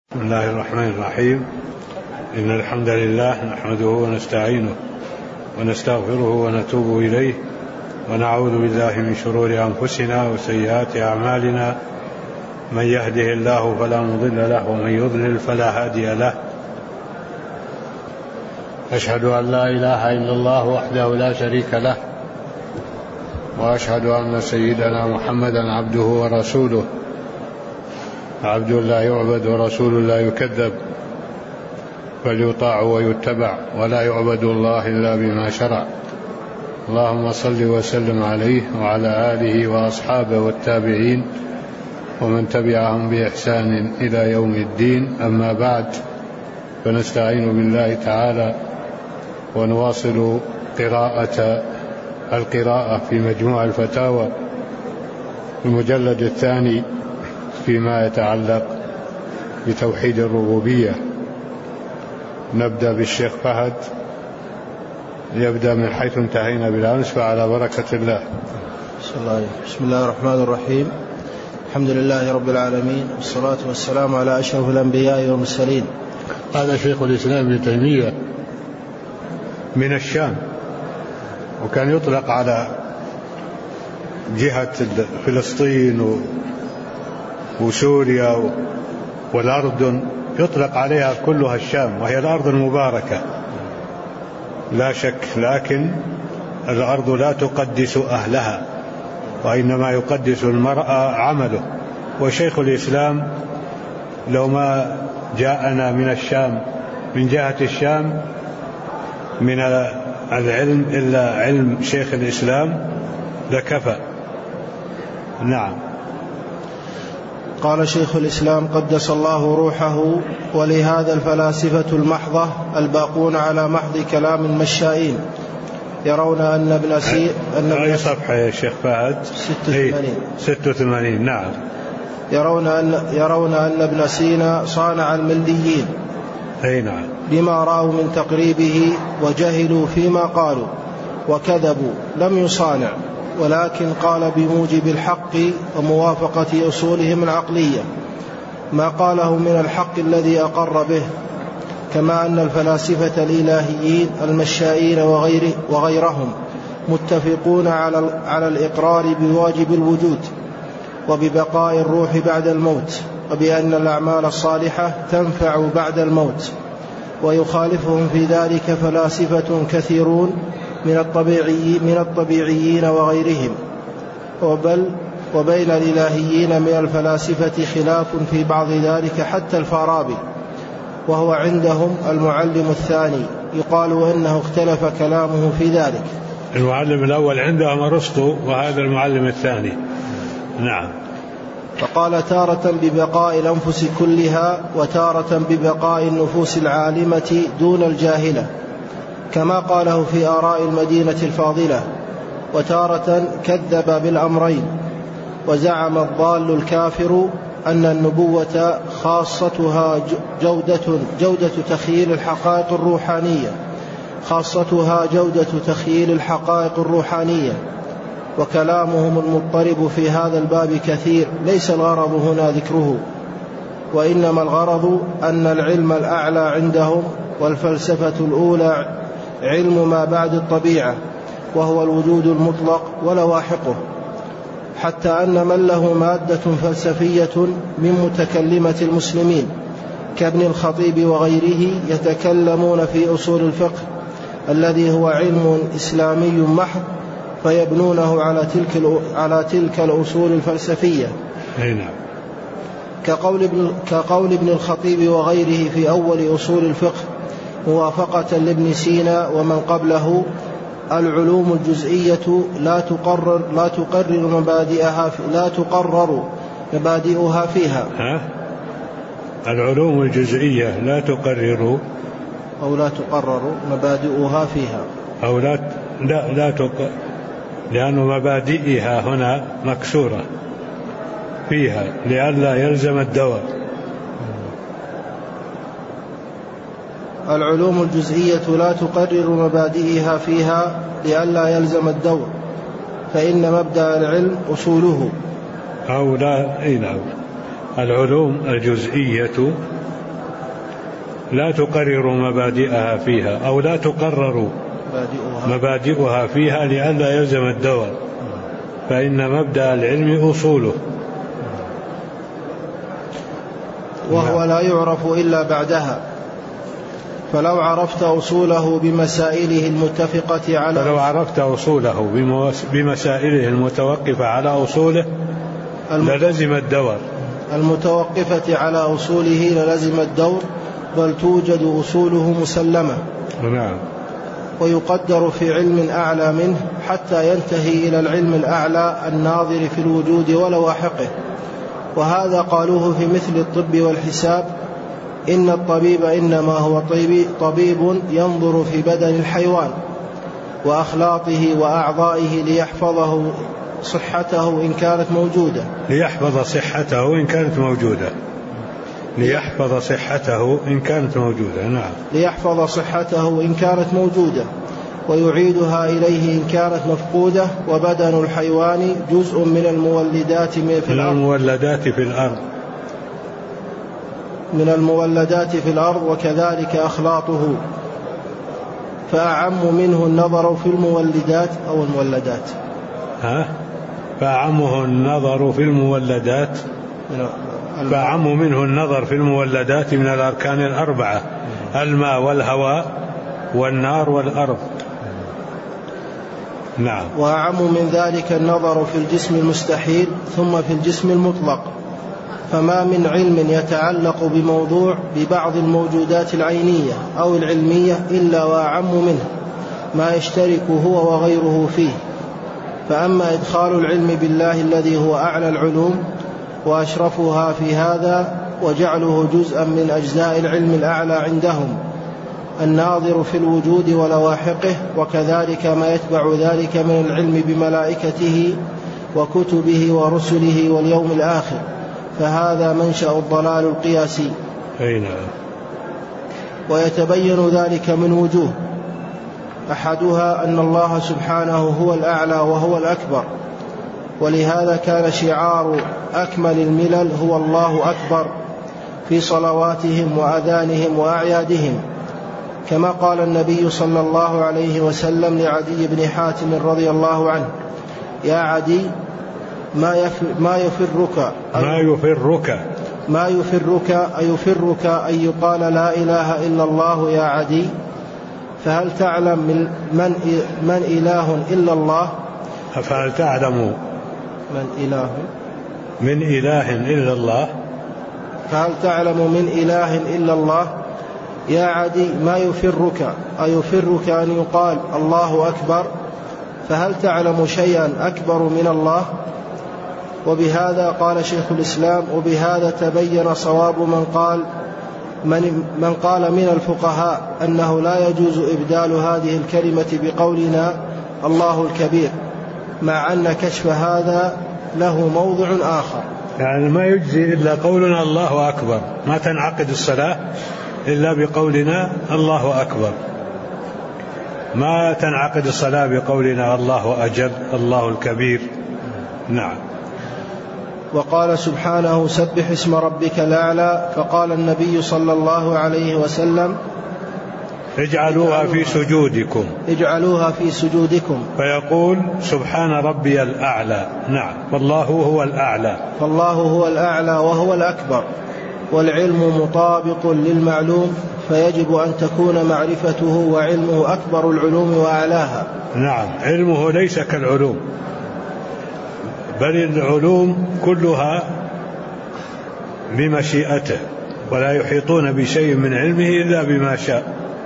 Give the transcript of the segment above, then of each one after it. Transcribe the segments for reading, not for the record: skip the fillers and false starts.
بسم الله الرحمن الرحيم. إن الحمد لله نحمده ونستعينه ونستغفره ونتوب إليه ونعوذ بالله من شرور أنفسنا وسيئات أعمالنا. من يهده الله فلا مضل له ومن يضلل فلا هادي له. أشهد أن لا إله إلا الله وحده لا شريك له، وأشهد أن سيدنا محمدا عبده ورسوله، عبد لا يعبد ورسول لا يكذب، بل يطاع ويتبع، ولا يعبد الله إلا بما شرع. اللهم صل وسلم عليه وعلى آله وأصحابه والتابعين ومن تبعهم بإحسان إلى يوم الدين. أما بعد، فنستعين بالله تعالى ونواصل القراءة في مجموع الفتاوى المجلد الثاني فيما يتعلق بتوحيد الربوبية. نبدأ بالشيخ فهد، يبدأ من حيث انتهينا بالأمس، فعلى بركة الله. بسم الله الرحمن الرحيم. الحمد لله رب العالمين، والصلاة والسلام على أشرف الأنبياء والمرسلين. هذا شيخ الإسلام ابن تيمية من الشام، وكان يطلق على جهة فلسطين وسوريا والأردن، يطلق عليها كلها الشام، وهي الأرض المباركة لا شك، لكن الأرض لا تقدس أهلها، وإنما يقدس المرء عمله. وشيخ الإسلام لو ما جاءنا من الشام، من جهة الشام، من العلم إلا علم شيخ الإسلام لكفى. نعم. قال شيخ الإسلام قدس الله روحه: ولهذا الفلاسفة المحضة الباقون على محض كلام المشائين يرون أن ابن سينا أي صفحة يا شيخ فهد؟ 86. نعم. يرون أن ابن سينا صانع المليين، أي نعم، لما رأوا من تقريبه، وجهلوا فيما قالوا وكذبوا، لم يصانع، ولكن قال بموجب الحق وموافقة أصولهم العقلية ما قاله من الحق الذي أقر به. كما أن الفلاسفة الإلهيين المشائين وغيرهم متفقون على الإقرار بواجب الوجود وببقاء الروح بعد الموت، وبأن الأعمال الصالحة تنفع بعد الموت. ويخالفهم في ذلك فلاسفة كثيرون من الطبيعيين وغيرهم. وبين الإلهيين من الفلاسفة خلاف في بعض ذلك، حتى الفارابي، وهو عندهم المعلم الثاني، يقال أنه اختلف كلامه في ذلك. المعلم الأول عندهم أرسطو، وهذا المعلم الثاني. نعم. فقال تارة ببقاء الأنفس كلها، وتارة ببقاء النفوس العالمة دون الجاهلة، كما قاله في آراء المدينة الفاضلة. وتارة كذب بالأمرين، وزعم الضال الكافر أن النبوة خاصتها جودة تخييل الحقائق الروحانية، وكلامهم المضطرب في هذا الباب كثير، ليس الغرض هنا ذكره، وإنما الغرض أن العلم الأعلى عندهم والفلسفة الأولى علم ما بعد الطبيعة، وهو الوجود المطلق ولواحقه، حتى أن من له مادة فلسفية من متكلمة المسلمين كابن الخطيب وغيره يتكلمون في أصول الفقه الذي هو علم إسلامي محض، فيبنونه على تلك الأصول الفلسفية، كقول ابن الخطيب وغيره في أول أصول الفقه، موافقة لابن سينا ومن قبله: العلوم الجزئية لا تقرر مبادئها فيها. العلوم الجزئية لا تقرر مبادئها فيها، أو لا لأن مبادئها هنا مكسورة فيها لئلا يلزم الدواء. العلوم الجزئية لا تقرر مبادئها فيها لئلا يلزم الدور، فإن مبدأ العلم أصوله. أو لا، العلوم الجزئية لا تقرر مبادئها فيها أو لا تقرر مبادئها فيها لئلا يلزم الدور، فإن مبدأ العلم أصوله، وهو لا يعرف إلا بعدها. فلو عرفت أصوله بمسائله المتوقفة على أصوله للزم الدور، المتوقفة على أصوله للزم الدور، بل توجد أصوله مسلمة. نعم. ويقدر في علم أعلى منه حتى ينتهي إلى العلم الأعلى الناظر في الوجود ولواحقه. وهذا قالوه في مثل الطب والحساب: إن الطبيب إنما هو طبيب ينظر في بدن الحيوان وأخلاطه وأعضائه ليحفظ صحته إن كانت موجودة. ليحفظ صحته إن كانت موجودة. ويعيدها إليه إن كانت مفقودة. وبدن الحيوان جزء من المولدات في الأرض وكذلك أخلاطه، فأعم منه النظر في المولدات أو المولدات. فأعم منه النظر في المولدات من الأركان الأربعة: الماء والهواء والنار والأرض. نعم. وأعم من ذلك النظر في الجسم المستحيل ثم في الجسم المطلق. فما من علم يتعلق بموضوع ببعض الموجودات العينية أو العلمية إلا وأعم منه ما يشترك هو وغيره فيه. فأما إدخال العلم بالله الذي هو أعلى العلوم وأشرفها في هذا وجعله جزءا من أجزاء العلم الأعلى عندهم الناظر في الوجود ولواحقه، وكذلك ما يتبع ذلك من العلم بملائكته وكتبه ورسله واليوم الآخر، فهذا منشأ الضلال القياسي. ويتبين ذلك من وجوه: أحدها أن الله سبحانه هو الأعلى وهو الأكبر، ولهذا كان شعار أكمل الملل هو الله أكبر في صلواتهم وأذانهم وأعيادهم، كما قال النبي صلى الله عليه وسلم لعدي بن حاتم رضي الله عنه: يا عدي ما يفرك أن يقال لا إله إلا الله يا عدي، فهل تعلم من إله إلا الله؟ فهل تعلم من إله إلا الله؟ يا عدي ما يفرك أيفرك أن يقال الله أكبر، فهل تعلم شيئا أكبر من الله؟ وبهذا قال شيخ الإسلام: وبهذا تبين صواب من قال من الفقهاء أنه لا يجوز إبدال هذه الكلمة بقولنا الله الكبير، مع أن كشف هذا له موضع آخر. يعني ما يجزي إلا قولنا الله أكبر، ما تنعقد الصلاة إلا بقولنا الله أكبر، ما تنعقد الصلاة بقولنا الله أجل الله الكبير. نعم. وقال سبحانه: سبح اسم ربك الأعلى. فقال النبي صلى الله عليه وسلم: اجعلوها في سجودكم، فيقول سبحان ربي الأعلى. نعم. فالله هو الأعلى وهو الأكبر. والعلم مطابق للمعلوم، فيجب أن تكون معرفته وعلمه أكبر العلوم وأعلاها. نعم. علمه ليس كالعلوم، بل العلوم كلها بمشيئته، ولا يحيطون بشيء من علمه إلا بما شاء.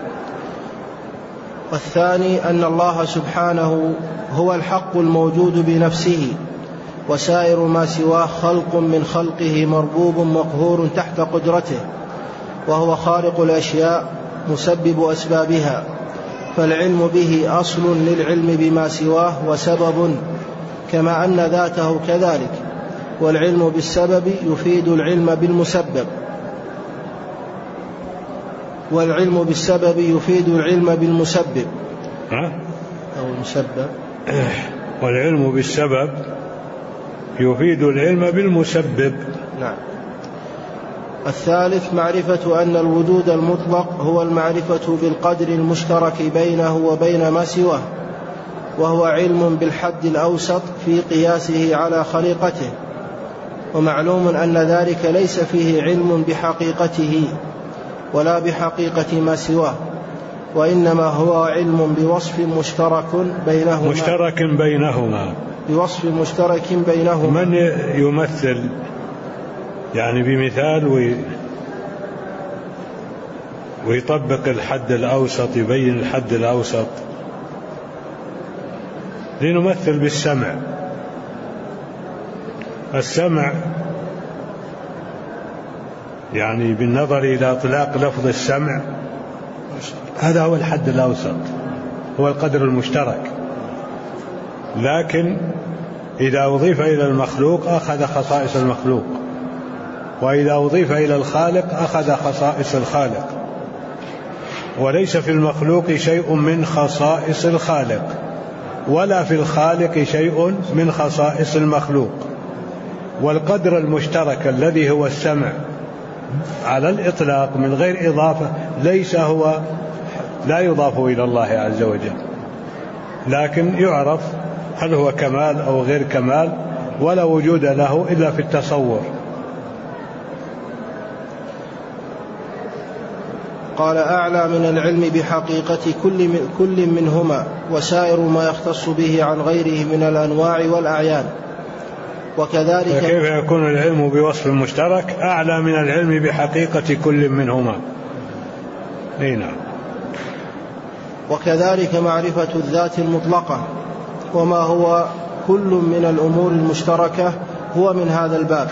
والثاني أن الله سبحانه هو الحق الموجود بنفسه، وسائر ما سواه خلق من خلقه مربوب مقهور تحت قدرته، وهو خالق الأشياء مسبب أسبابها، فالعلم به أصل للعلم بما سواه وسبب، كما أن ذاته كذلك. والعلم بالسبب يفيد العلم بالمسبب، والعلم بالسبب يفيد العلم بالمسبب أو المسبب. والعلم بالسبب يفيد العلم بالمسبب. نعم. الثالث معرفة أن الوجود المطلق هو المعرفة بالقدر المشترك بينه وبين ما سواه، وهو علم بالحد الأوسط في قياسه على خليقته، ومعلوم أن ذلك ليس فيه علم بحقيقته ولا بحقيقة ما سواه، وإنما هو علم بوصف مشترك بينهما بوصف مشترك بينهما. من يمثل يعني بمثال ويطبق الحد الأوسط، يبين الحد الأوسط؟ لنمثل بالسمع. السمع يعني بالنظر إلى إطلاق لفظ السمع هذا هو الحد الأوسط، هو القدر المشترك، لكن إذا أضيف إلى المخلوق أخذ خصائص المخلوق، وإذا أضيف إلى الخالق أخذ خصائص الخالق، وليس في المخلوق شيء من خصائص الخالق، ولا في الخالق شيء من خصائص المخلوق. والقدر المشترك الذي هو السمع على الإطلاق من غير إضافة لا يضاف إلى الله عز وجل، لكن يعرف هل هو كمال أو غير كمال، ولا وجود له إلا في التصور. قال: أعلى من العلم بحقيقة كل منهما، وسائر ما يختص به عن غيره من الأنواع والأعيان. وكذلك فكيف يكون العلم بوصف مشترك أعلى من العلم بحقيقة كل منهما؟ نعم. وكذلك معرفة الذات المطلقة وما هو كل من الأمور المشتركة هو من هذا الباب.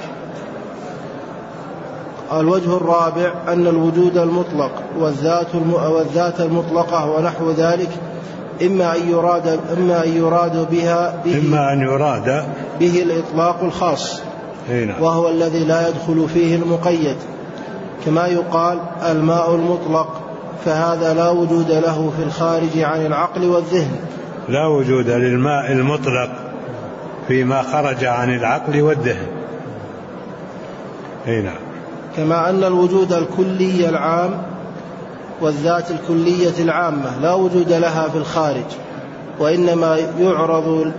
الوجه الرابع أن الوجود المطلق والذات المطلقة ونحو ذلك إما أن يراد به الإطلاق الخاص، وهو الذي لا يدخل فيه المقيد، كما يقال الماء المطلق، فهذا لا وجود له في الخارج عن العقل والذهن. لا وجود للماء المطلق فيما خرج عن العقل والذهن. نعم. كما أن الوجود الكلي العام والذات الكلية العامة لا وجود لها في الخارج، وإنما يعرض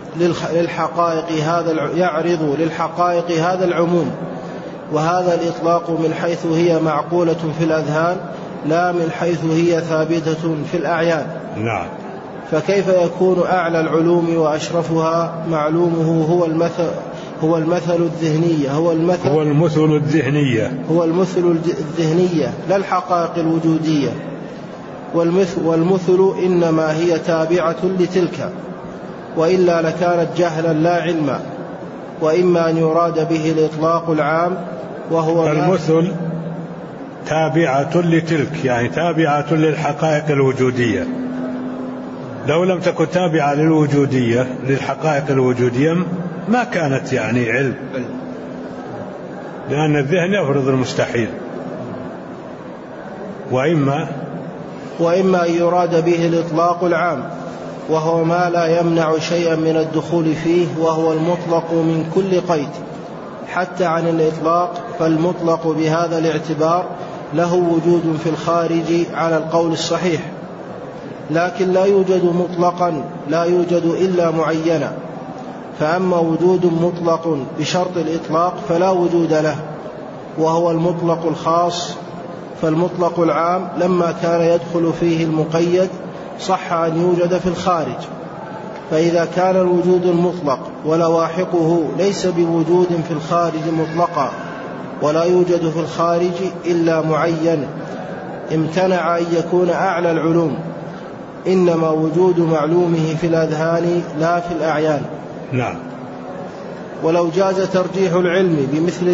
للحقائق هذا العموم، وهذا الإطلاق من حيث هي معقولة في الأذهان لا من حيث هي ثابتة في الأعيان. نعم. فكيف يكون أعلى العلوم وأشرفها معلومه هو المثل الذهنية لا الحقائق الوجودية، والمثل إنما هي تابعة لتلك، وإلا لكانت جهلا لا علما. وإما أن يراد به الإطلاق العام وهو المثل تابعة لتلك، يعني تابعة للحقائق الوجودية. لو لم تكن تابعة للحقائق الوجودية ما كانت يعني علم، لأن الذهن يفرض المستحيل. وإما أن يراد به الإطلاق العام وهو ما لا يمنع شيئا من الدخول فيه، وهو المطلق من كل قيد حتى عن الإطلاق، فالمطلق بهذا الاعتبار له وجود في الخارج على القول الصحيح، لكن لا يوجد مطلقا لا يوجد إلا معينا. فأما وجود مطلق بشرط الإطلاق فلا وجود له، وهو المطلق الخاص. فالمطلق العام لما كان يدخل فيه المقيد صح أن يوجد في الخارج. فإذا كان الوجود المطلق ولواحقه ليس بوجود في الخارج مطلقا، ولا يوجد في الخارج إلا معين، امتنع أن يكون أعلى العلوم، إنما وجود معلومه في الأذهان لا في الأعيان. نعم. ولو جاز ترجيح العلم بالمثل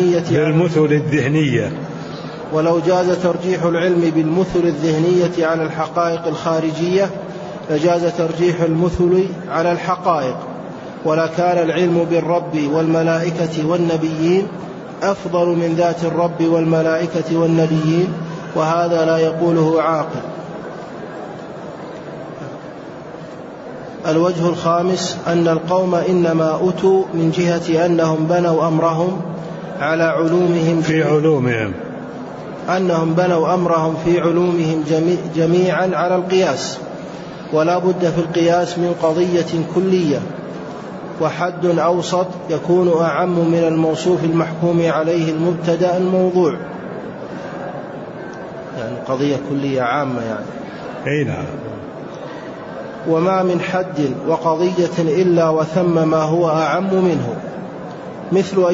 الذهنية على الحقائق الخارجية لجاز ترجيح المثل على الحقائق، ولا كان العلم بالرب والملائكة والنبيين أفضل من ذات الرب والملائكة والنبيين، وهذا لا يقوله عاقل. الوجه الخامس أن القوم إنما أتوا من جهة أنهم بنوا أمرهم على علومهم في علومهم، أنهم بنوا أمرهم في علومهم جميعا على القياس، ولا بد في القياس من قضية كلية، وحد أوسط يكون أعم من الموصوف المحكوم عليه المبتدأ الموضوع، يعني قضية كلية عامة يعني. أي نعم. وما من حد وقضية إلا وثم ما هو أعم منه، مثل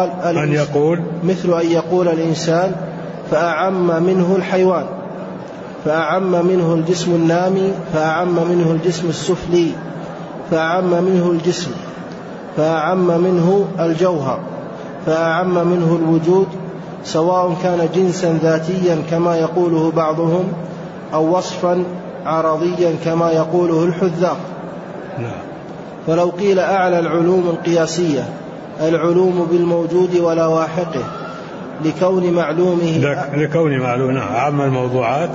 أن يقول الإنسان فأعم منه الحيوان، فأعم منه الجسم النامي، فأعم منه الجسم السفلي، فأعم منه الجسم، فأعم منه الجوهر، فأعم منه الوجود، سواء كان جنسا ذاتيا كما يقوله بعضهم أو وصفا عرضيا كما يقوله الحذاق. فلو قيل أعلى العلوم القياسية العلوم بالموجود ولا واحقه لكون معلومه أعم الموضوعات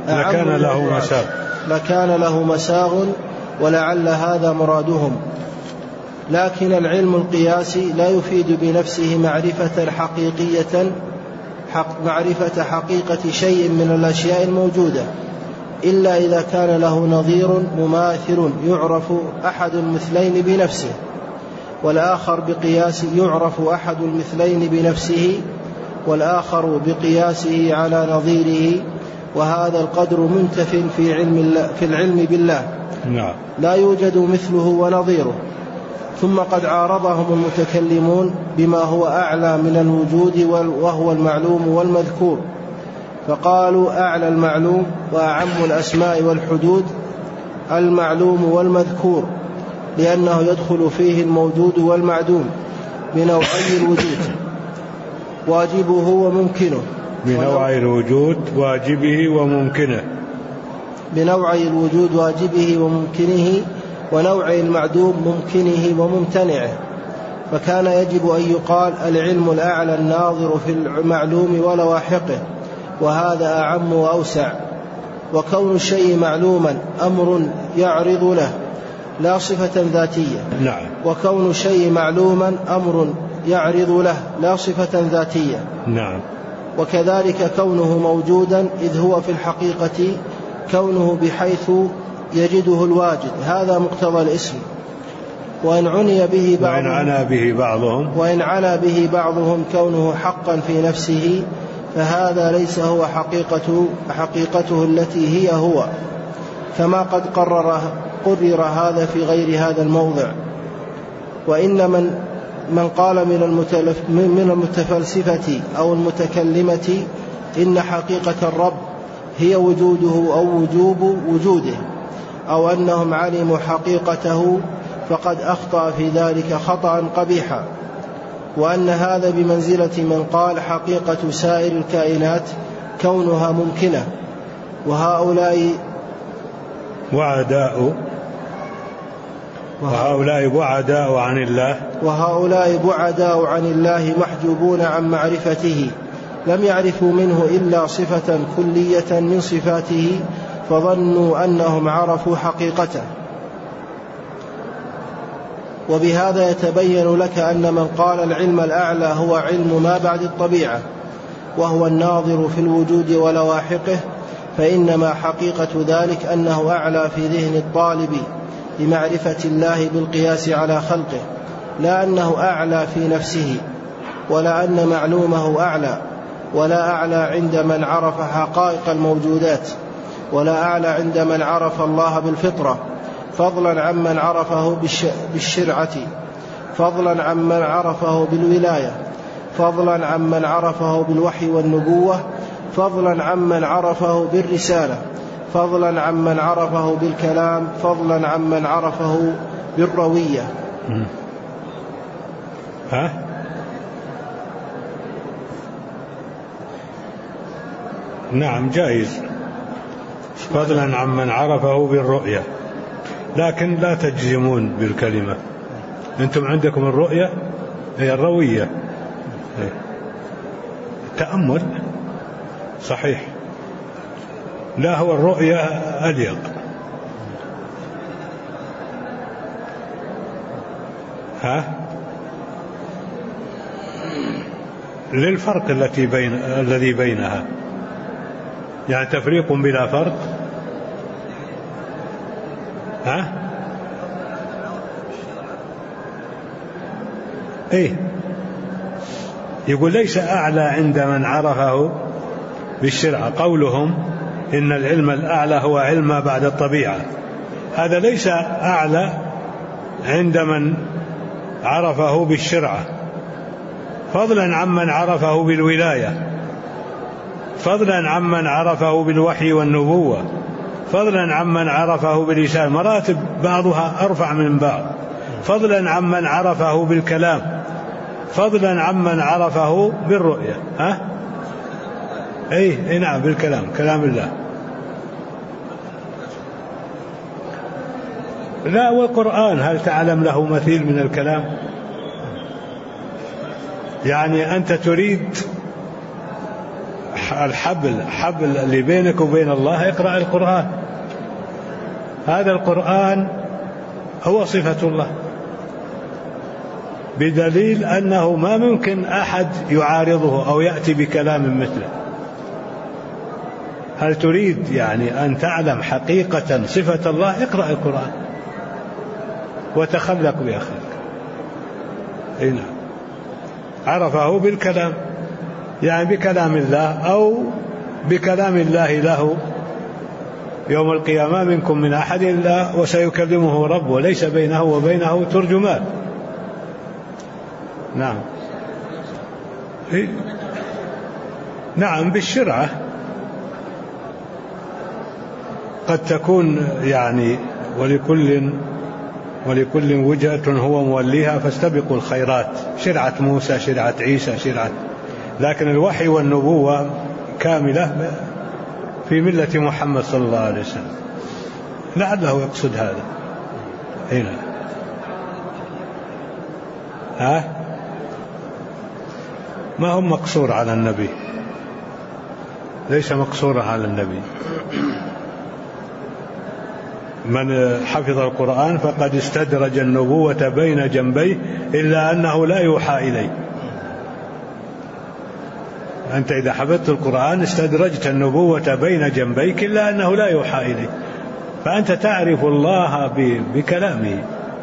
لكان له مساغ، ولعل هذا مرادهم. لكن العلم القياسي لا يفيد بنفسه معرفة حقيقة شيء من الأشياء الموجودة، إلا إذا كان له نظير مماثل يعرف أحد المثلين بنفسه، والآخر بقياس يعرف أحد المثلين بنفسه والآخر بقياسه على نظيره، وهذا القدر منتف في العلم بالله، لا يوجد مثله ونظيره. ثم قد عارضهم المتكلمون بما هو أعلى من الوجود وهو المعلوم والمذكور، فقالوا أعلى المعلوم وأعم الأسماء والحدود المعلوم والمذكور، لأنه يدخل فيه الموجود والمعدوم بنوعي الوجود واجبه وممكنه، بنوعي الوجود واجبه وممكنه ونوع المعدوم ممكنه وممتنعه. فكان يجب أن يقال العلم الأعلى الناظر في المعلوم ولواحقه، وهذا أعم وأوسع. وكون الشيء معلوما أمر يعرض له لا صفة ذاتية، وكون الشيء معلوما أمر يعرض له لا صفة ذاتية. وكذلك كونه موجودا إذ هو في الحقيقة كونه بحيث يجده الواجد، هذا مقتضى الاسم. وإن عنا به بعضهم كونه حقا في نفسه، فهذا ليس هو حقيقته التي هي هو، كما قد قرر هذا في غير هذا الموضع. وإن من قال من المتفلسفة أو المتكلمة إن حقيقة الرب هي وجوده أو وجوب وجوده، أو أنهم علموا حقيقته، فقد أخطأ في ذلك خطأ قبيحا. وأن هذا بمنزلة من قال حقيقة سائر الكائنات كونها ممكنة، وهؤلاء بعداء عن الله محجوبون عن معرفته، لم يعرفوا منه إلا صفة كلية من صفاته، فظنوا أنهم عرفوا حقيقته. وبهذا يتبين لك أن من قال العلم الأعلى هو علم ما بعد الطبيعة، وهو الناظر في الوجود ولواحقه، فإنما حقيقة ذلك أنه أعلى في ذهن الطالب لمعرفة الله بالقياس على خلقه، لا أنه أعلى في نفسه، ولا أن معلومه أعلى، ولا أعلى عند من عرف حقائق الموجودات، ولا أعلى عند من عرف الله بالفطرة، فضلا عمن عرفه بالشرعة، فضلا عمن عرفه بالولاية، فضلا عمن عرفه بالوحي والنبوة، فضلا عمن عرفه بالرسالة، فضلا عمن عرفه بالكلام، فضلا عمن عرفه بالروية. نعم جائز، فضلا عمن عرفه بالرؤية، لكن لا تجزمون بالكلمة. أنتم عندكم الرؤية هي الروية، التأمل صحيح، لا هو الرؤية أليق. للفرق الذي بينها، يعني تفريق بلا فرق. إيه يقول ليس أعلى عند من عرفه بالشرع. قولهم إن العلم الأعلى هو علم ما بعد الطبيعة، هذا ليس أعلى عند من عرفه بالشرع، فضلا عمن عرفه بالولاية، فضلا عمن عرفه بالوحي والنبوة، فضلا عمن عرفه بالإرسال، مراتب بعضها أرفع من بعض، فضلا عمن عرفه بالكلام، فضلا عمن عرفه بالرؤية. أي نعم، بالكلام، كلام الله. لا، والقرآن هل تعلم له مثيل من الكلام؟ يعني أنت تريد الحبل اللي بينك وبين الله، اقرأ القرآن. هذا القرآن هو صفة الله، بدليل أنه ما ممكن أحد يعارضه أو يأتي بكلام مثله. هل تريد يعني أن تعلم حقيقة صفة الله؟ اقرأ القرآن وتخلق بأخلاق. نعم، عرفه بالكلام، يعني بكلام الله أو بكلام الله له يوم القيامة: منكم من أحد إلا وسيكلمه ربه وليس بينه وبينه ترجمان. نعم. نعم، بالشرعة قد تكون يعني ولكل وجهة هو موليها فاستبقوا الخيرات، شرعة موسى، شرعة عيسى، لكن الوحي والنبوة كاملة في ملة محمد صلى الله عليه وسلم. لعله يقصد هذا. هنا ما هو مقصور على النبي، ليس مقصورا على النبي. من حفظ القرآن فقد استدرج النبوة بين جنبيه إلا أنه لا يوحى إليه. أنت إذا حفظت القرآن استدرجت النبوة بين جنبيك إلا أنه لا يوحى إليه، فأنت تعرف الله بكلامه.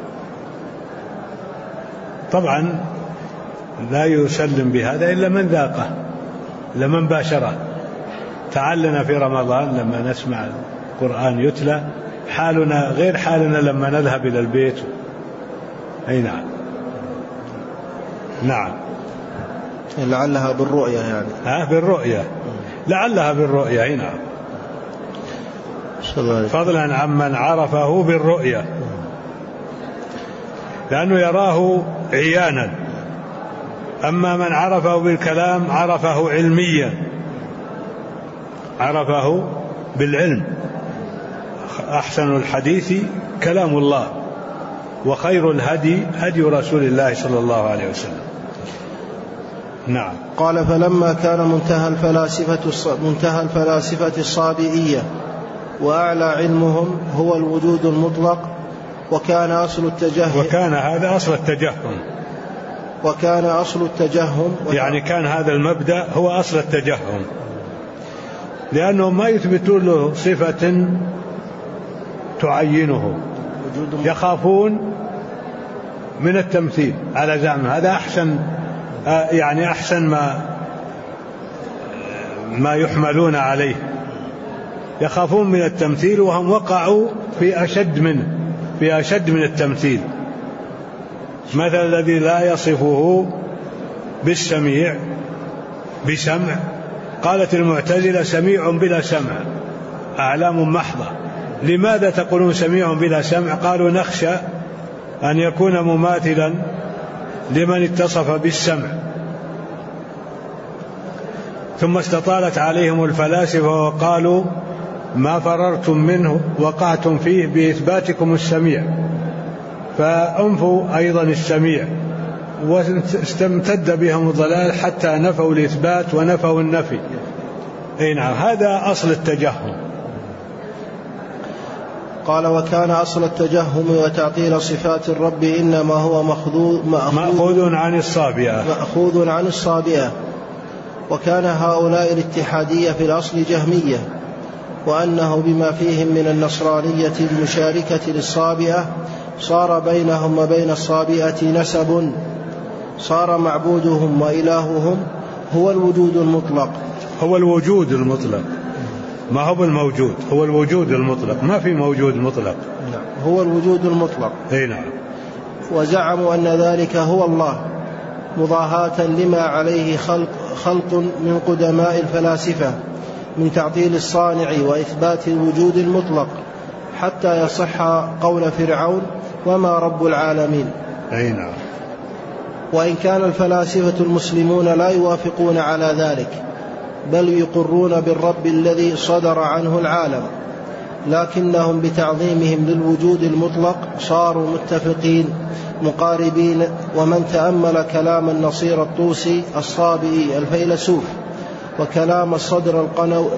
طبعا لا يسلم بهذا إلا من ذاقه، إلا من باشره. تعالنا في رمضان لما نسمع القرآن يتلى حالنا غير حالنا لما نذهب إلى البيت. أي نعم. نعم، لعلها بالرؤية يعني. بالرؤية، لعلها بالرؤية. أي نعم، فضلا عمن عرفه بالرؤية، لأنه يراه عيانا. أما من عرفه بالكلام عرفه علميا، عرفه بالعلم. أحسن الحديث كلام الله، وخير الهدي هدي رسول الله صلى الله عليه وسلم. نعم. قال: فلما كان منتهى الفلاسفة الصابئية وأعلى علمهم هو الوجود المطلق، وكان هذا أصل التجهم، يعني كان هذا المبدأ هو أصل التجهم، لأنهم ما يثبتون له صفة تعينه، يخافون من التمثيل على زعم هذا أحسن، يعني أحسن ما يحملون عليه. يخافون من التمثيل، وهم وقعوا في أشد من التمثيل. مثل الذي لا يصفه بالسميع بسمع، قالت المعتزلة: سميع بلا سمع، أعلام محضة. لماذا تقولون سميع بلا سمع؟ قالوا: نخشى أن يكون مماثلا لمن اتصف بالسمع. ثم استطالت عليهم الفلاسفة وقالوا: ما فررتم منه وقعتم فيه بإثباتكم السميع، فأنفوا أيضا السميع. واستمتد بهم الضلال حتى نفوا الإثبات ونفوا النفي. أي نعم، هذا أصل التجهم. قال: وكان أصل التجهم وتعطيل صفات الرب إنما هو مأخوذ عن الصابئة، وكان هؤلاء الاتحادية في الأصل جهمية، وأنه بما فيهم من النصرانية المشاركة للصابئة صار بينهم وبين الصابئة نسب، صار معبودهم وإلههم هو الوجود المطلق. هو الوجود المطلق، ما هو الموجود، هو الوجود المطلق، ما في موجود مطلق. هو الوجود المطلق. أي نعم. وزعموا أن ذلك هو الله، مضاهاة لما عليه خلق من قدماء الفلاسفة من تعطيل الصانع وإثبات الوجود المطلق، حتى يصح قول فرعون وما رب العالمين. أي نعم. وإن كان الفلاسفة المسلمون لا يوافقون على ذلك، بل يقرون بالرب الذي صدر عنه العالم، لكنهم بتعظيمهم للوجود المطلق صاروا متفقين مقاربين. ومن تأمل كلام النصير الطوسي الصابئي الفيلسوف، وكلام الصدر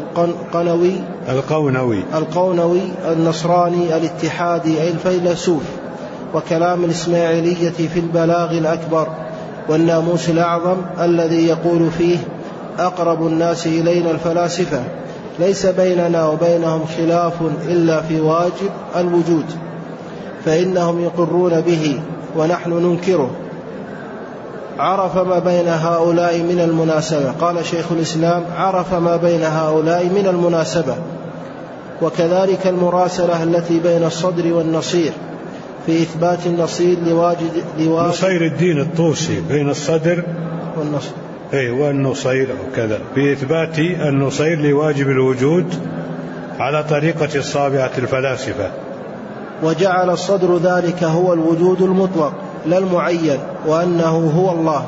القونوي النصراني الاتحادي أي الفيلسوف، وكلام الإسماعيلية في البلاغ الأكبر والناموس الأعظم الذي يقول فيه أقرب الناس إلينا الفلاسفة، ليس بيننا وبينهم خلاف إلا في واجب الوجود، فإنهم يقرون به ونحن ننكره. عرف ما بين هؤلاء من المناسبة، قال شيخ الإسلام عرف ما بين هؤلاء من المناسبة، وكذلك المراسلة التي بين الصدر والنصير في إثبات النصير نصير الدين الطوسي بين الصدر والنصير والنصير وكذا في إثبات النصير لواجب الوجود على طريقة الصابعة الفلاسفة. وجعل الصدر ذلك هو الوجود المطلق لا المعين، وأنه هو الله.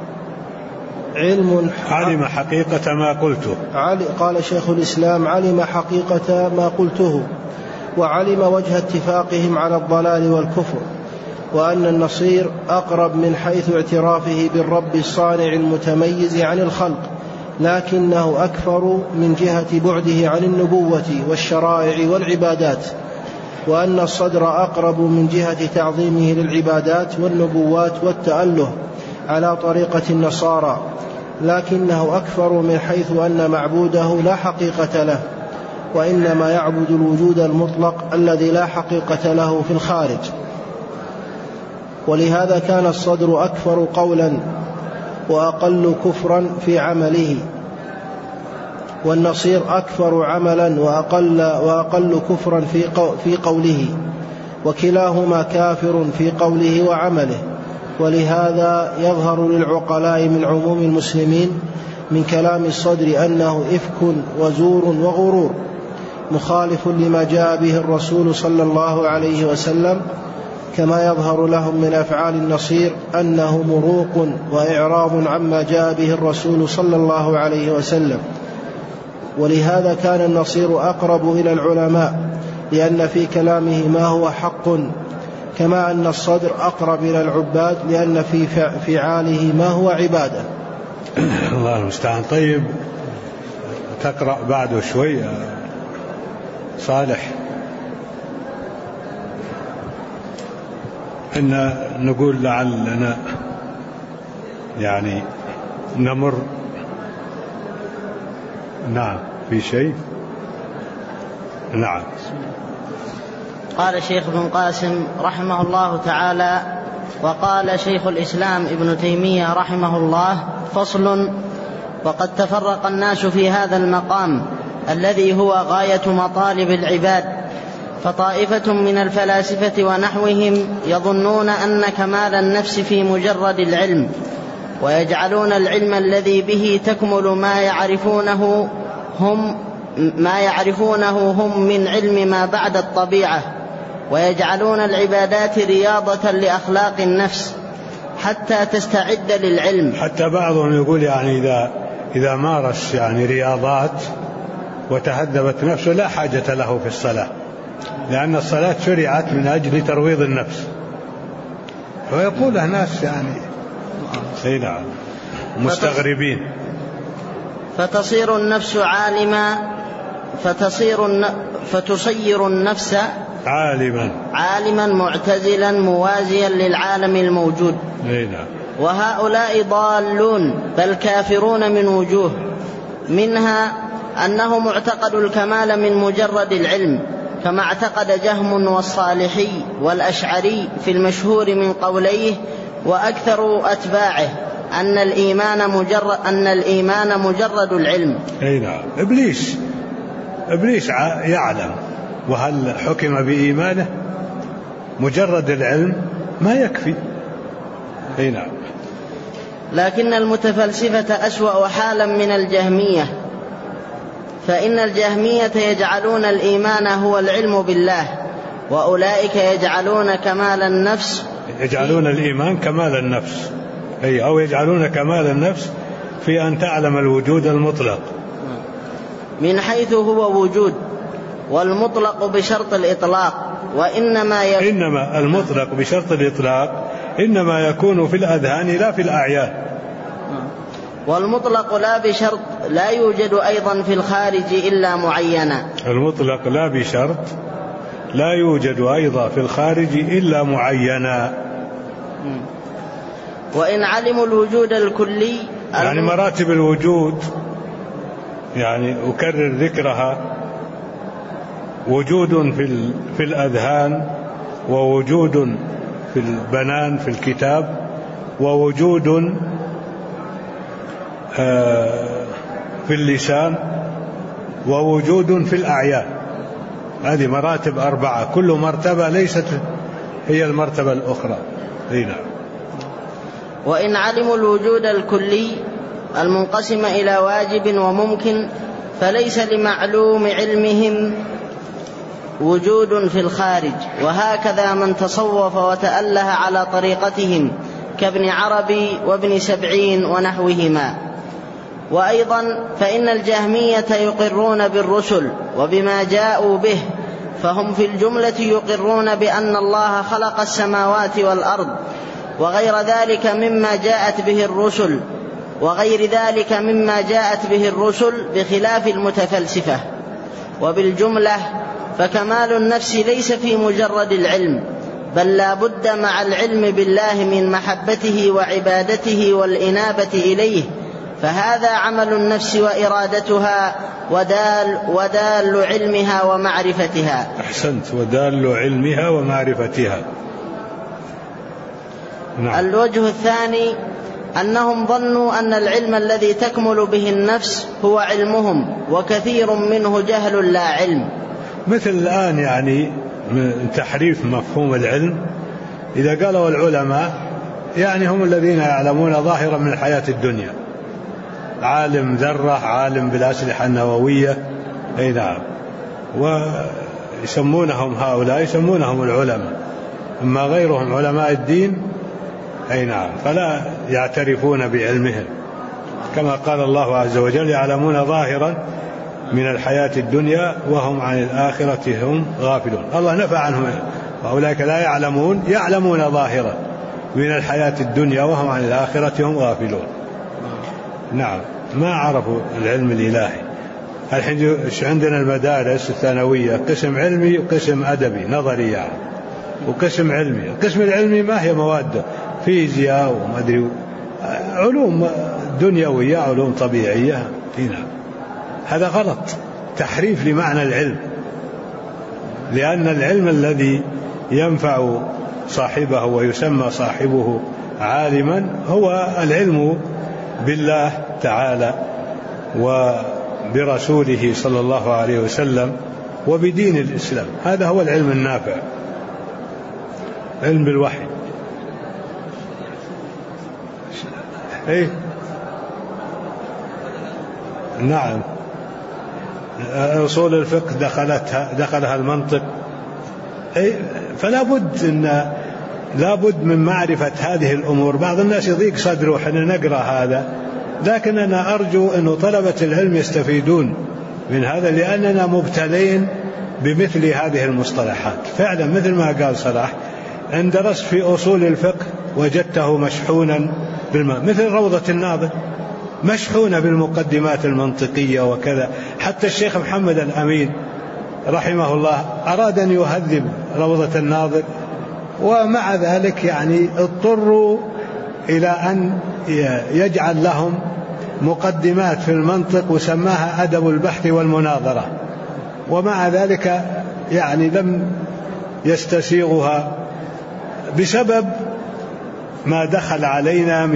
علم حقيقة ما قلته. قال شيخ الإسلام علم حقيقة ما قلته، وعلم وجه اتفاقهم على الضلال والكفر، وأن النصير أقرب من حيث اعترافه بالرب الصانع المتميز عن الخلق، لكنه أكثر من جهة بعده عن النبوة والشرائع والعبادات، وأن الصدر أقرب من جهة تعظيمه للعبادات والنبوات والتأله على طريقة النصارى، لكنه أكثر من حيث أن معبوده لا حقيقة له، وإنما يعبد الوجود المطلق الذي لا حقيقة له في الخارج. ولهذا كان الصدر أكثر قولا وأقل كفرا في عمله، والنصير أكثر عملا وأقل كفرا في قوله، وكلاهما كافر في قوله وعمله. ولهذا يظهر للعقلاء من عموم المسلمين من كلام الصدر أنه إفك وزور وغرور، مخالف لما جاء به الرسول صلى الله عليه وسلم، كما يظهر لهم من أفعال النصير أنه مروق وإعراض عما جاء به الرسول صلى الله عليه وسلم. ولهذا كان النصير أقرب إلى العلماء لأن في كلامه ما هو حق، كما أن الصدر أقرب إلى العباد لأن في فعاله ما هو عبادة. الله المستعان. طيب تقرأ بعده شوي صالح، إن نقول لعلنا يعني نمر. نعم في شيء. نعم. قال الشيخ ابن قاسم رحمه الله تعالى: وقال شيخ الإسلام ابن تيمية رحمه الله: فصل: وقد تفرق الناس في هذا المقام الذي هو غاية مطالب العباد، فطائفة من الفلاسفة ونحوهم يظنون أن كمال النفس في مجرد العلم، ويجعلون العلم الذي به تكمل ما يعرفونه هم من علم ما بعد الطبيعة، ويجعلون العبادات رياضة لأخلاق النفس حتى تستعد للعلم. حتى بعضهم يقول يعني إذا مارس يعني رياضات وتهذبت نفسه لا حاجة له في الصلاة، لأن الصلاة شرعت من أجل ترويض النفس. ويقول الناس يعني مستغربين. فتصير النفس عالما فتصير النفس عالما معتزلا موازيا للعالم الموجود. وهؤلاء ضالون بل كافرون من وجوه، منها أنه معتقد الكمال من مجرد العلم، كما اعتقد جهم والصالحي والأشعري في المشهور من قوليه وأكثر أتباعه أن الإيمان مجرد العلم. أي نعم. إبليس يعلم، وهل حكم بإيمانه؟ مجرد العلم ما يكفي. أي نعم. لكن المتفلسفة أسوأ حالا من الجهمية، فإن الجهمية يجعلون الإيمان هو العلم بالله، وأولئك يجعلون كمال النفس، يجعلون الإيمان كمال النفس، أو يجعلون كمال النفس في أن تعلم الوجود المطلق من حيث هو وجود، والمطلق بشرط الإطلاق، إنما المطلق بشرط الإطلاق إنما يكون في الأذهان لا في الأعيان. والمطلق لا بشرط لا يوجد أيضا في الخارج إلا معينا. المطلق لا بشرط لا يوجد أيضا في الخارج إلا معينا. وإن علموا الوجود الكلي، يعني مراتب الوجود، يعني أكرر ذكرها: وجود في الأذهان، ووجود في البنان في الكتاب، ووجود في اللسان، ووجود في الأعيان. هذه مراتب 4، كل مرتبة ليست هي المرتبة الأخرى. هنا. وإن علموا الوجود الكلي المنقسم إلى واجب وممكن، فليس لمعلوم علمهم وجود في الخارج. وهكذا من تصوف وتأله على طريقتهم كابن عربي وابن سبعين ونحوهما. وأيضا فإن الجهمية يقرون بالرسل وبما جاءوا به، فهم في الجملة يقرون بأن الله خلق السماوات والأرض وغير ذلك مما جاءت به الرسل بخلاف المتفلسفة. وبالجملة فكمال النفس ليس في مجرد العلم، بل لا بد مع العلم بالله من محبته وعبادته والإنابة إليه، فهذا عمل النفس وإرادتها ودال علمها ومعرفتها. أحسنت، ودال علمها ومعرفتها. نعم. الوجه الثاني أنهم ظنوا أن العلم الذي تكمل به النفس هو علمهم، وكثير منه جهل لا علم. مثل الآن يعني تحريف مفهوم العلم، إذا قالوا العلماء يعني هم الذين يعلمون ظاهرا من الحياة الدنيا، عالم ذرة، عالم بالأسلحة النووية. أي نعم. ويسمونهم هؤلاء يسمونهم العلماء، أما غيرهم علماء الدين أي نعم فلا يعترفون بعلمهم، كما قال الله عز وجل: يعلمون ظاهرا من الحياة الدنيا وهم عن الآخرة هم غافلون. الله نفى عنهم، وأولئك لا يعلمون ظاهرا من الحياة الدنيا وهم عن الآخرة هم غافلون. نعم، ما عرفوا العلم الإلهي. الحين عندنا المدارس الثانوية قسم علمي وقسم أدبي نظري يعني، وقسم علمي. القسم العلمي ما هي مواد فيزياء وما أدري، علوم دنيوية، علوم طبيعية. هنا هذا غلط، تحريف لمعنى العلم، لأن العلم الذي ينفع صاحبه ويسمى صاحبه عالما هو العلم بالله تعالى وبرسوله صلى الله عليه وسلم وبدين الإسلام. هذا هو العلم النافع، علم بالوحي. إيه؟ نعم. أصول الفقه دخلها المنطق. إيه؟ فلا بد من معرفة هذه الأمور. بعض الناس يضيق صدره حين نقرأ هذا، لكن أنا أرجو أن طلبة العلم يستفيدون من هذا، لأننا مبتلين بمثل هذه المصطلحات. فعلا مثل ما قال صلاح، إن درست في أصول الفقه وجدته مشحونا بالماء، مثل روضة الناظر مشحونة بالمقدمات المنطقية وكذا. حتى الشيخ محمد الأمين رحمه الله أراد أن يهذب روضة الناظر، ومع ذلك يعني اضطروا إلى أن يجعل لهم مقدمات في المنطق وسماها أدب البحث والمناظرة، ومع ذلك يعني لم يستسيغها بسبب ما دخل علينا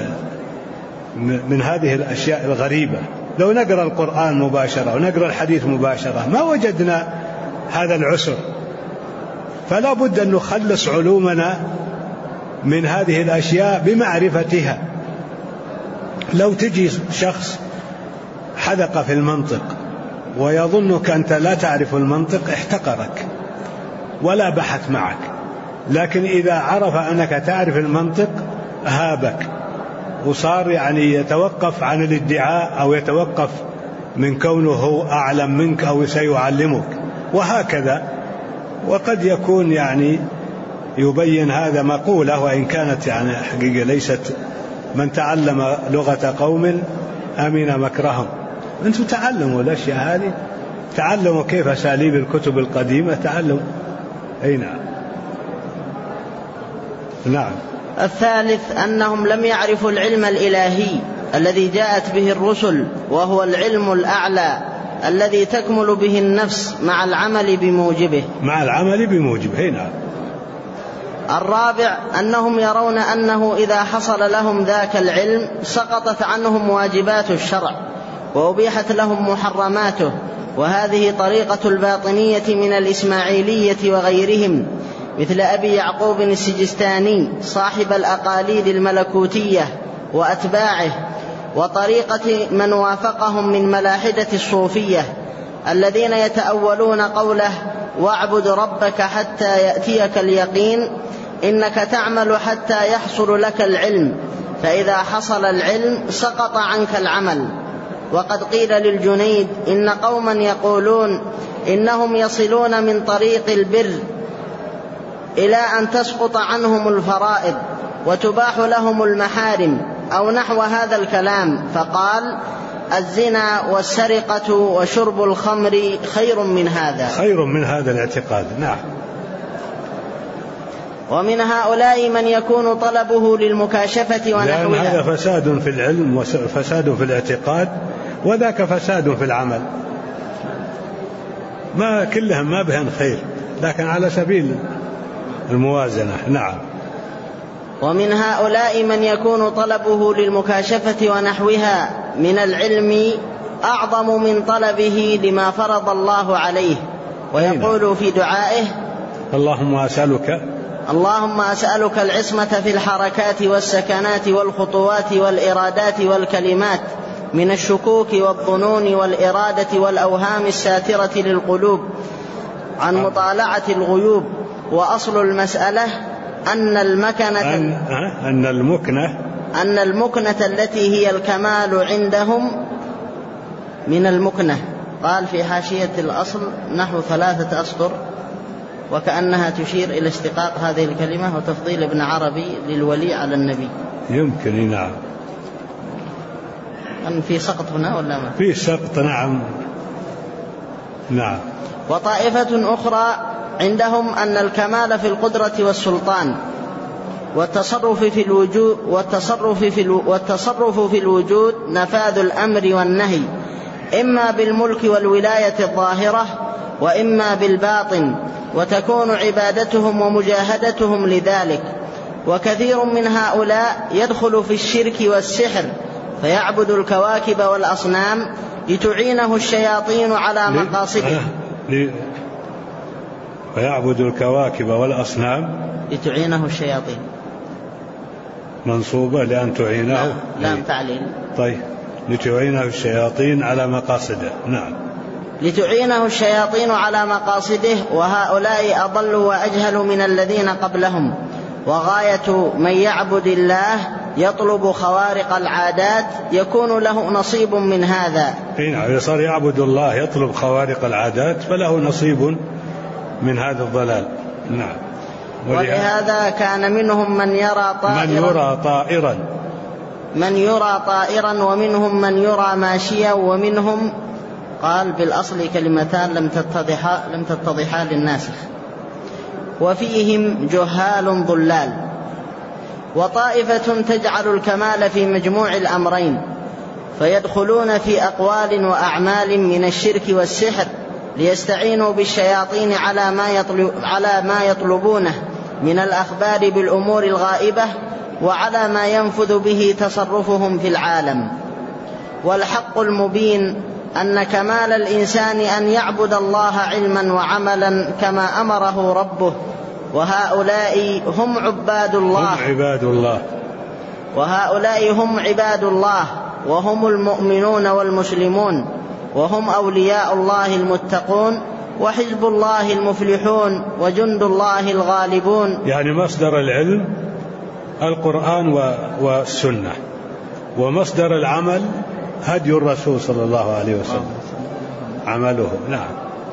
من هذه الأشياء الغريبة. لو نقرأ القرآن مباشرة ونقرأ الحديث مباشرة ما وجدنا هذا العسر، فلا بد أن نخلص علومنا من هذه الأشياء بمعرفتها. لو تجي شخص حذق في المنطق ويظنك أنت لا تعرف المنطق احتقرك ولا بحث معك، لكن إذا عرف أنك تعرف المنطق هابك وصار يعني يتوقف عن الادعاء أو يتوقف من كونه هو أعلم منك أو سيعلمك وهكذا. وقد يكون يعني يبين هذا مقولة وإن كانت يعني حقيقة ليست. من تعلم لغة قوم أمن مكرهم. أنتم تعلموا الأشياء هذه، تعلموا كيف أساليب الكتب القديمة، تعلموا. أي نعم. نعم. الثالث أنهم لم يعرفوا العلم الإلهي الذي جاءت به الرسل، وهو العلم الأعلى الذي تكمل به النفس مع العمل بموجبه. مع العمل بموجبه. نعم. الرابع أنهم يرون أنه إذا حصل لهم ذاك العلم سقطت عنهم واجبات الشرع وأبيحت لهم محرماته، وهذه طريقة الباطنية من الإسماعيلية وغيرهم مثل أبي يعقوب السجستاني صاحب الأقاليد الملكوتية وأتباعه، وطريقة من وافقهم من ملاحدة الصوفية الذين يتأولون قوله واعبد ربك حتى يأتيك اليقين، إنك تعمل حتى يحصل لك العلم، فإذا حصل العلم سقط عنك العمل. وقد قيل للجنيد إن قوما يقولون إنهم يصلون من طريق البر إلى أن تسقط عنهم الفرائض وتباح لهم المحارم أو نحو هذا الكلام، فقال الزنا والسرقة وشرب الخمر خير من هذا. خير من هذا الاعتقاد. نعم. ومن هؤلاء من يكون طلبه للمكاشفة ونحوها، لأن هذا فساد في العلم وفساد في الاعتقاد وذاك فساد في العمل، ما كلهم ما بهن خير، لكن على سبيل الموازنة. نعم. ومن هؤلاء من يكون طلبه للمكاشفة ونحوها من العلم أعظم من طلبه لما فرض الله عليه، ويقول في دعائه اللهم أسألك العصمة في الحركات والسكنات والخطوات والإرادات والكلمات من الشكوك والظنون والإرادة والأوهام الساترة للقلوب عن مطالعة الغيوب. وأصل المسألة أن المكنة التي هي الكمال عندهم من المكنة. قال في حاشية الأصل نحو 3 أسطر، وكأنها تشير إلى اشتقاق هذه الكلمة وتفضيل ابن عربي للولي على النبي. يمكن. نعم. أن في سقط هنا ولا ما في سقط؟ نعم. نعم. وطائفة أخرى عندهم أن الكمال في القدرة والسلطان والتصرف في الوجود نفاذ الأمر والنهي، إما بالملك والولاية الظاهرة وإما بالباطن، وتكون عبادتهم ومجاهدتهم لذلك. وكثير من هؤلاء يدخل في الشرك والسحر فيعبد الكواكب والأصنام لتعينه الشياطين على مقاصده. فيعبد الكواكب والأصنام لتعينه الشياطين، منصوبة لأن تعينه. لام تعليل. طيب. لتعينه الشياطين على مقاصده. نعم. لتعينه الشياطين على مقاصده، وهؤلاء أضل وأجهل من الذين قبلهم. وغاية من يعبد الله يطلب خوارق العادات يكون له نصيب من هذا. إذا صار يعبد الله يطلب خوارق العادات فله نصيب من هذا الضلال. نعم. ولهذا كان منهم من يرى طائرا ومنهم من يرى ماشيا، ومنهم قال بالأصل كلمتان لم تتضحا للناسخ، وفيهم جهال ضلال. وطائفة تجعل الكمال في مجموع الأمرين، فيدخلون في أقوال وأعمال من الشرك والسحر ليستعينوا بالشياطين على ما يطلبونه من الأخبار بالأمور الغائبة وعلى ما ينفذ به تصرفهم في العالم. والحق المبين أن كمال الإنسان أن يعبد الله علما وعملا كما أمره ربه، وهؤلاء هم عباد الله وهم المؤمنون والمسلمون، وهم أولياء الله المتقون، وحزب الله المفلحون، وجند الله الغالبون. يعني مصدر العلم القرآن والسنة، ومصدر العمل هدي الرسول صلى الله عليه وسلم عمله. نعم.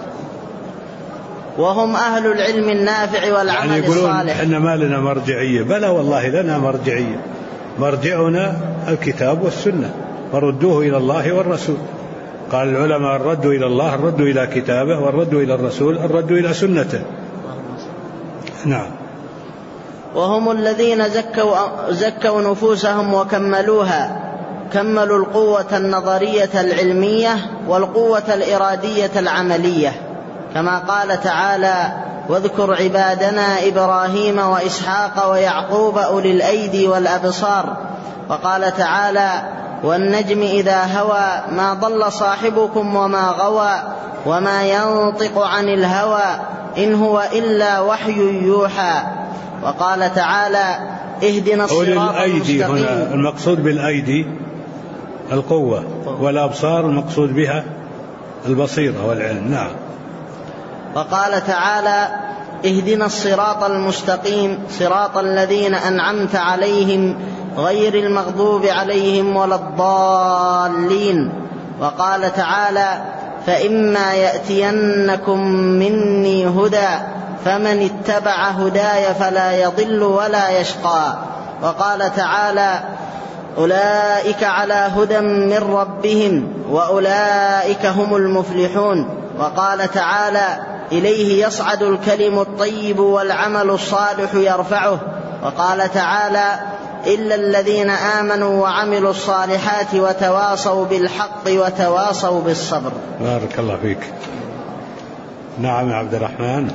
وهم أهل العلم النافع والعمل يعني يقولون الصالح. إحنا ما لنا مرجعية، بلى والله لنا مرجعية، مرجعنا الكتاب والسنة، فردوه إلى الله والرسول. قال العلماء: الرد إلى الله الرد إلى كتابه، والرد إلى الرسول الرد إلى سنته. نعم. وهم الذين زكوا نفوسهم وكملوها، كملوا القوة النظرية العلمية والقوة الإرادية العملية، كما قال تعالى: واذكر عبادنا إبراهيم وإسحاق ويعقوب أولي الأيدي والأبصار. وقال تعالى: والنجم إذا هوى ما ضل صاحبكم وما غوى وما ينطق عن الهوى إن هو إلا وحي يوحى. وقال تعالى: اهدنا الصراط المستقيم. هنا المقصود بالأيدي القوة، والأبصار المقصود بها البصيرة والعلم. نعم. وقال تعالى: اهدنا الصراط المستقيم صراط الذين أنعمت عليهم غير المغضوب عليهم ولا الضالين. وقال تعالى: فإما يأتينكم مني هدى فمن اتبع هداي فلا يضل ولا يشقى. وقال تعالى: أولئك على هدى من ربهم وأولئك هم المفلحون. وقال تعالى: إليه يصعد الكلم الطيب والعمل الصالح يرفعه. وقال تعالى: إلا الذين آمنوا وعملوا الصالحات وتواصوا بالحق وتواصوا بالصبر. بارك الله فيك. نعم يا عبد الرحمن.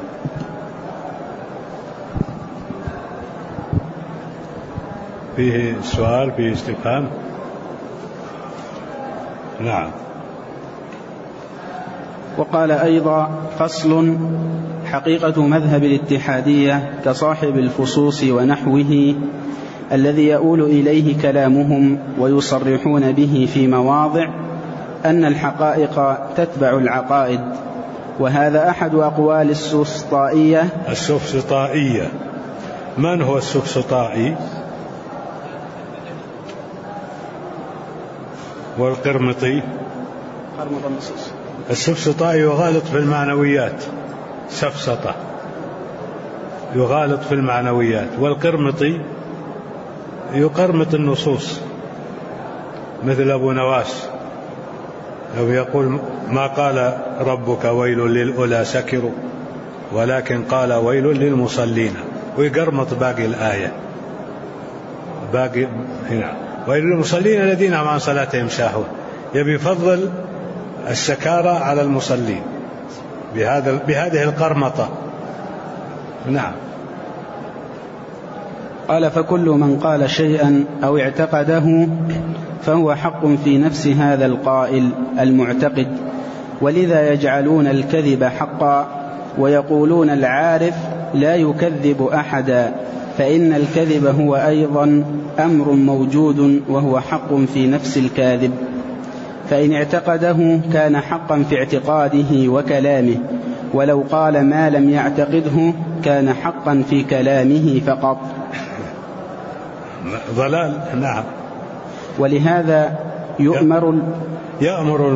فيه سؤال، فيه استفهام. نعم. وقال أيضا: فصل: حقيقة مذهب الاتحادية كصاحب الفصوص ونحوه الذي يؤول إليه كلامهم ويصرحون به في مواضع أن الحقائق تتبع العقائد، وهذا أحد أقوال السفسطائية. من هو السفسطائي؟ والقرمطي. السفسطائي يغالط في المعنويات، سفسطة يغالط في المعنويات، والقرمطي يقرمط النصوص مثل أبو نواس لو يقول: ما قال ربك ويل للأولى سكروا ولكن قال ويل للمصلين، ويقرمط باقي الآية، باقي هنا ويل للمصلين الذين عن صلاتهم ساهون. يبي يفضل السكارى على المصلين بهذه القرمطة. نعم. قال: فكل من قال شيئا أو اعتقده فهو حق في نفس هذا القائل المعتقد، ولذا يجعلون الكذب حقا، ويقولون العارف لا يكذب أحدا، فإن الكذب هو أيضا أمر موجود وهو حق في نفس الكاذب، فإن اعتقده كان حقا في اعتقاده وكلامه، ولو قال ما لم يعتقده كان حقا في كلامه فقط. ضلال. نعم. ولهذا يأمر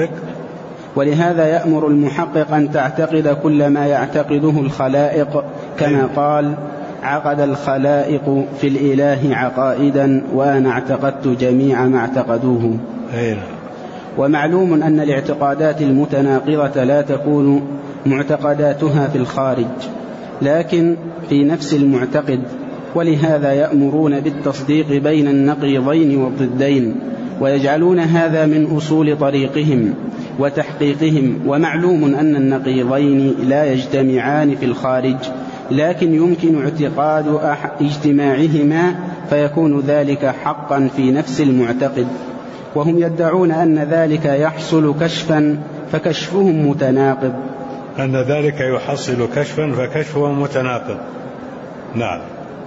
المحقق أن تعتقد كل ما يعتقده الخلائق، كما قال: عقد الخلائق في الإله عقائدا وأنا اعتقدت جميع ما اعتقدوه. ومعلوم أن الاعتقادات المتناقضة لا تكون معتقداتها في الخارج، لكن في نفس المعتقد، ولهذا يأمرون بالتصديق بين النقيضين والضدين، ويجعلون هذا من أصول طريقهم وتحقيقهم. ومعلوم أن النقيضين لا يجتمعان في الخارج، لكن يمكن اعتقاد اجتماعهما فيكون ذلك حقا في نفس المعتقد، وهم يدعون أن ذلك يحصل كشفا فكشفهم متناقض. أن ذلك يحصل كشفا فكشفهم متناقض. نعم.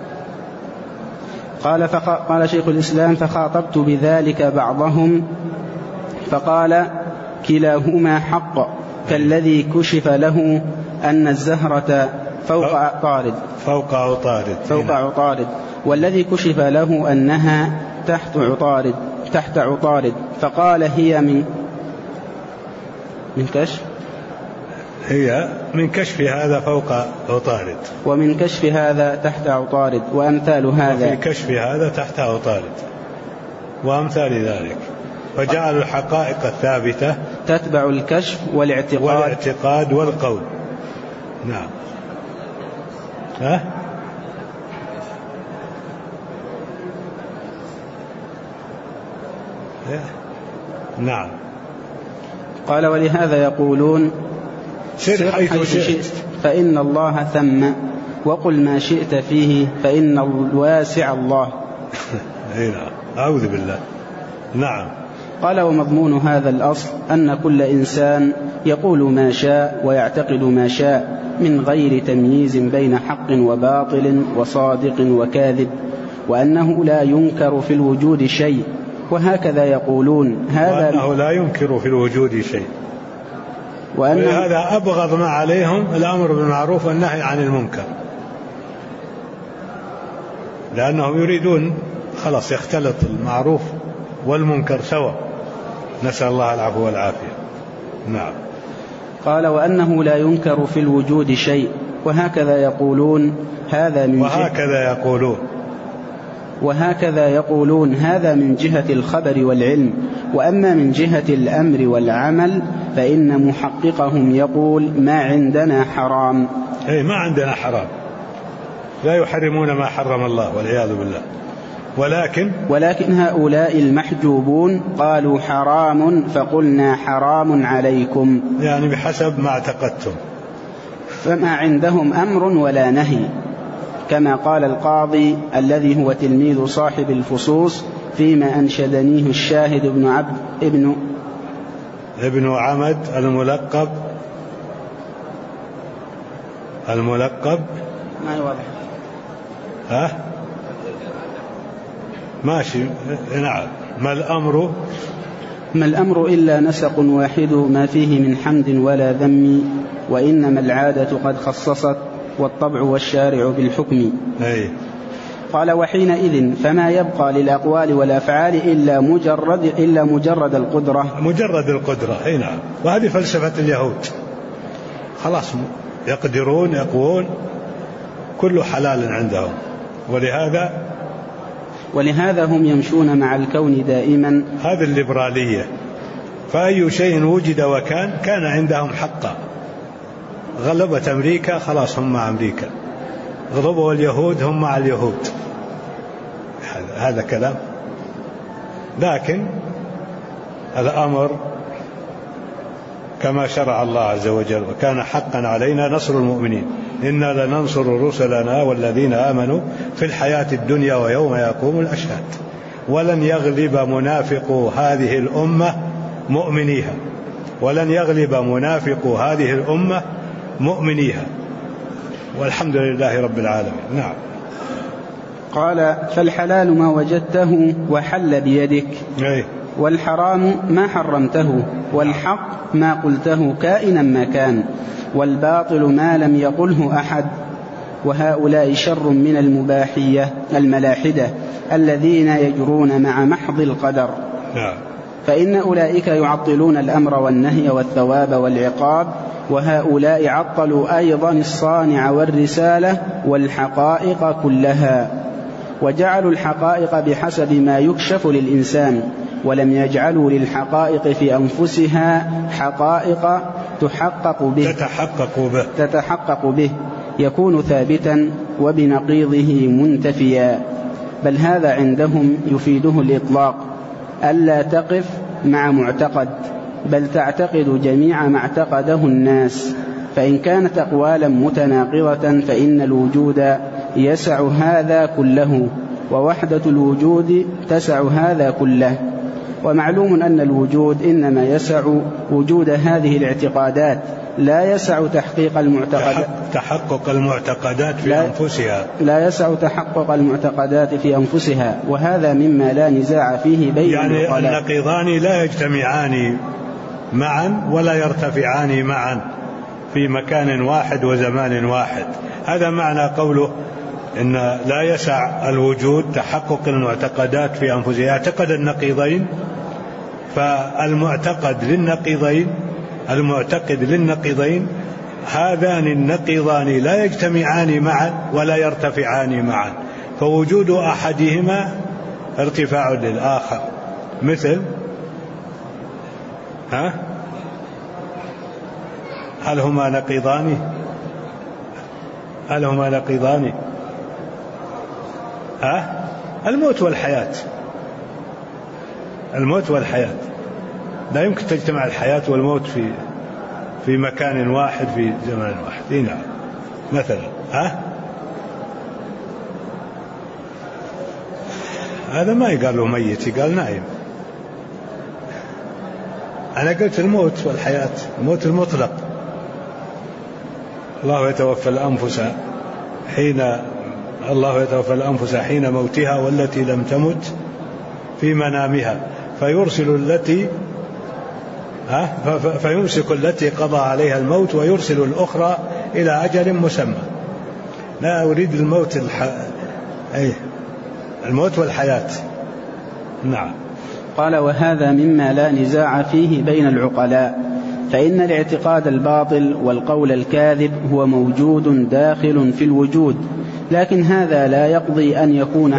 قال شيخ الإسلام: فخاطبت بذلك بعضهم فقال: كلاهما حق، كالذي كشف له أن الزهرة فوق عطارد، والذي كشف له أنها تحت عطارد، فقال: هي من كشف هذا فوق عطارد، ومن كشف هذا تحت عطارد، وأمثال هذا، وفي كشف هذا تحت عطارد، وأمثال ذلك. فجعل الحقائق الثابتة تتبع الكشف والاعتقاد والقول. نعم. نعم. قال: ولهذا يقولون: سر حيث شئت فإن الله ثم، وقل ما شئت فيه فإن الواسع الله. أعوذ بالله. نعم. قال: ومضمون هذا الأصل أن كل إنسان يقول ما شاء ويعتقد ما شاء من غير تمييز بين حق وباطل وصادق وكاذب، وأنه لا ينكر في الوجود شيء، وهكذا يقولون وأنه لا ينكر في الوجود شيء، وهذا أبغض ما عليهم الأمر بالمعروف والنهي عن المنكر، لأنهم يريدون خلاص يختلط المعروف والمنكر سوا، نسأل الله العفو والعافية. نعم. قال: وأنه لا ينكر في الوجود شيء، وهكذا يقولون هذا من جهة الخبر والعلم. وأما من جهة الأمر والعمل فإن محققهم يقول: ما عندنا حرام. ما عندنا حرام، لا يحرمون ما حرم الله والعياذ بالله، ولكن هؤلاء المحجوبون قالوا حرام فقلنا حرام عليكم، يعني بحسب ما اعتقدتم. فما عندهم أمر ولا نهي، كما قال القاضي الذي هو تلميذ صاحب الفصوص فيما أنشدنيه الشاهد ابن عمد الملقب ما يوضح ماشي. نعم. ما الأمر إلا نسق واحد ما فيه من حمد ولا ذم، وإنما العادة قد خصصت والطبع والشارع بالحكم. قال: وحينئذ فما يبقى للأقوال والأفعال إلا مجرد القدرة. نعم. وهذه فلسفة اليهود، خلاص يقدرون كل حلال عندهم، ولهذا هم يمشون مع الكون دائما. هذه الليبرالية، فأي شيء وجد كان عندهم حقا. غلبت أمريكا، خلاص هم مع أمريكا، غلبوا اليهود هم مع اليهود، هذا كلام. لكن الأمر كما شرع الله عز وجل، وكان حقا علينا نصر المؤمنين، إنا لننصر رسلنا والذين آمنوا في الحياة الدنيا ويوم يقوم الأشهاد، ولن يغلب منافق هذه الأمة مؤمنيها، والحمد لله رب العالمين. نعم. قال: فالحلال ما وجدته وحل بيدك، والحرام ما حرمته، والحق ما قلته كائنا ما كان، والباطل ما لم يقله أحد. وهؤلاء شر من الملاحدة الذين يجرون مع محض القدر. فإن أولئك يعطلون الأمر والنهي والثواب والعقاب، وهؤلاء عطلوا أيضا الصانع والرسالة والحقائق كلها، وجعلوا الحقائق بحسب ما يكشف للإنسان، ولم يجعلوا للحقائق في أنفسها حقائق تتحقق به، يكون ثابتا وبنقيضه منتفيا، بل هذا عندهم يفيده الإطلاق، ألا تقف مع معتقد، بل تعتقد جميع ما اعتقده الناس. فإن كانت أقوالا متناقضة فإن الوجود يسع هذا كله، ووحدة الوجود تسع هذا كله. ومعلوم أن الوجود إنما يسع وجود هذه الاعتقادات، لا يسع تحقيق المعتقدات، تحقق المعتقدات في أنفسها، لا يسع تحقق المعتقدات في أنفسها، وهذا مما لا نزاع فيه بين يعني النقيضان لا يجتمعان معا ولا يرتفعان معا في مكان واحد وزمان واحد. هذا معنى قوله إن لا يسع الوجود تحقق المعتقدات في أنفسها. اعتقد النقيضين، فالمعتقد للنقيضين، المعتقد للنقيضين، هذان النقيضان لا يجتمعان معا ولا يرتفعان معا، فوجود أحدهما ارتفاع للآخر. مثل هل هما نقيضان؟ هل هما نقيضان؟ الموت والحياة. الموت والحياة لا يمكن تجتمع الحياة والموت في مكان واحد في زمان واحد. نعم. مثلا هذا ما يقال له ميت، يقال نائم. أنا قلت الموت والحياة، الموت المطلق. الله يتوفى الأنفس حين موتها والتي لم تمت في منامها فيمسك التي قضى عليها الموت ويرسل الأخرى إلى أجل مسمى. لا أريد الموت والحياة. نعم. قال: وهذا مما لا نزاع فيه بين العقلاء، فإن الاعتقاد الباطل والقول الكاذب هو موجود داخل في الوجود، لكن هذا لا يقضي أن يكون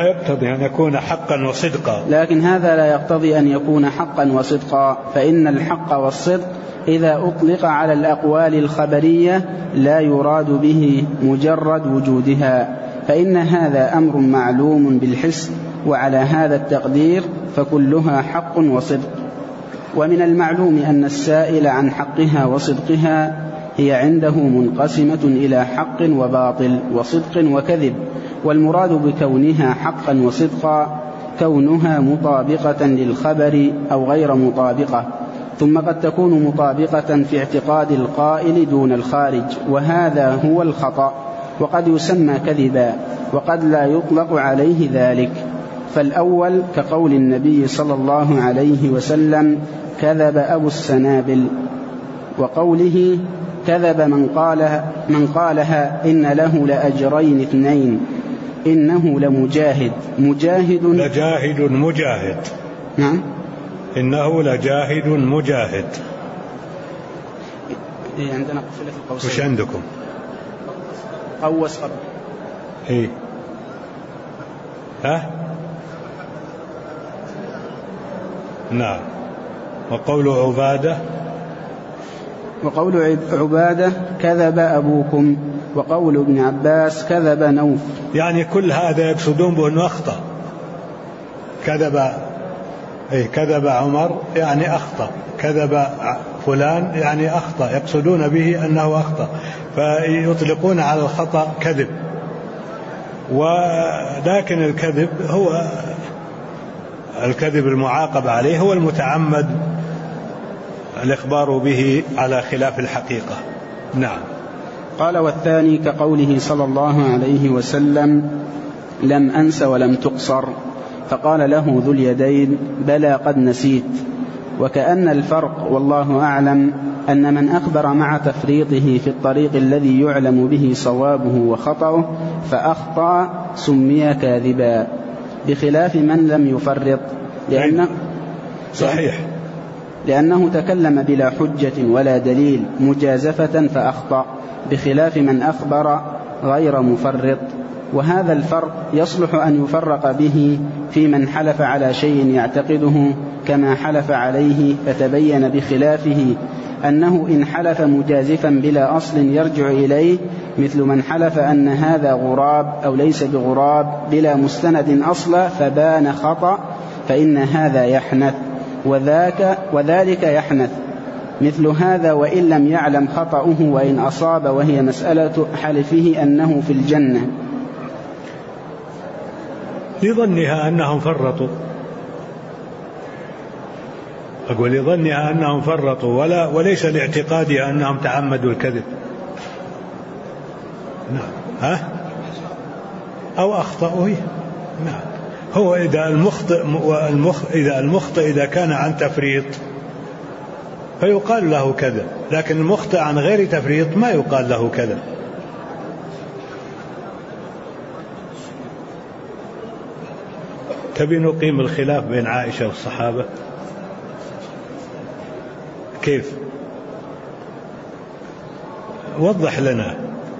حقا وصدقا، فإن الحق والصدق إذا أطلق على الأقوال الخبرية لا يراد به مجرد وجودها، فإن هذا أمر معلوم بالحس، وعلى هذا التقدير فكلها حق وصدق. ومن المعلوم أن السائل عن حقها وصدقها هي عنده منقسمة إلى حق وباطل وصدق وكذب، والمراد بكونها حقا وصدقا كونها مطابقة للخبر أو غير مطابقة، ثم قد تكون مطابقة في اعتقاد القائل دون الخارج، وهذا هو الخطأ، وقد يسمى كذبا وقد لا يطلق عليه ذلك. فالأول كقول النبي صلى الله عليه وسلم: كذب أبو السنابل، وقوله: كذب من قالها إن له لأجرين اثنين، إنه لجاهد مجاهد. نعم. إنه لجاهد مجاهد. عندنا قفلة القوسين. وش عندكم؟ قوس قبل. نعم. وقول عبادة كذب أبوكم، وقول ابن عباس كذب نوف. يعني كل هذا يقصدون بأنه أخطأ. كذب عمر يعني أخطأ، كذب فلان يعني أخطأ، يقصدون به أنه أخطأ، فيطلقون على الخطأ كذب. ولكن الكذب هو الكذب المعاقب عليه هو المتعمد الإخبار به على خلاف الحقيقة. نعم. قال: والثاني كقوله صلى الله عليه وسلم: لم أنس ولم تقصر، فقال له ذو اليدين: بلى قد نسيت. وكأن الفرق والله أعلم أن من أخبر مع تفريطه في الطريق الذي يعلم به صوابه وخطأه فأخطأ سمي كاذبا، بخلاف من لم يفرط، لأنه تكلم بلا حجة ولا دليل مجازفة فأخطأ، بخلاف من أخبر غير مفرط. وهذا الفرق يصلح أن يفرق به في من حلف على شيء يعتقده كما حلف عليه فتبين بخلافه أنه إن حلف مجازفا بلا أصل يرجع إليه مثل من حلف أن هذا غراب أو ليس بغراب بلا مستند أصلا فبان خطأ فإن هذا يحنث وذلك يحنث مثل هذا وإن لم يعلم خطأه وإن أصاب وهي مسألة حلفه أنه في الجنة لظنها أنهم فرطوا. أقول لظنها أنهم فرطوا وليس لاعتقادها أنهم تعمدوا الكذب. نعم. أو أخطأوا. نعم. هو إذا المخطئ إذا كان عن تفريط فيقال له كذا، لكن المخطئ عن غير تفريط ما يقال له كذا. تبي نقيم الخلاف بين عائشة والصحابة كيف؟ وضح لنا.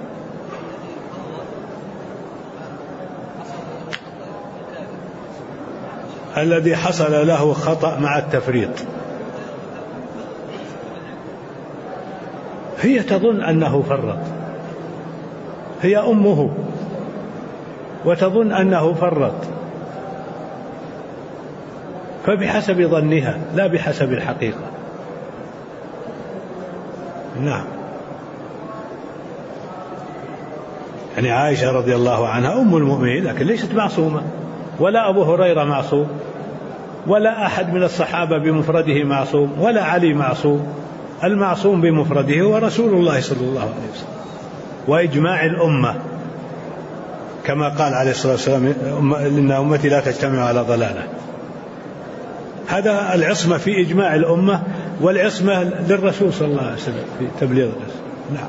الذي حصل له خطأ مع التفريط هي تظن أنه فرط، هي أمه وتظن أنه فرط، فبحسب ظنها لا بحسب الحقيقة. نعم. يعني عائشة رضي الله عنها أم المؤمنين لكن ليست معصومة، ولا أبو هريرة معصوم، ولا أحد من الصحابة بمفرده معصوم، ولا علي معصوم. المعصوم بمفرده هو رسول الله صلى الله عليه وسلم وإجماع الأمة، كما قال عليه الصلاة والسلام إن أمتي لا تجتمع على ضلالة. هذا العصمة في إجماع الأمة، والعصمة للرسول صلى الله عليه وسلم في تبليغ الرسول. نعم.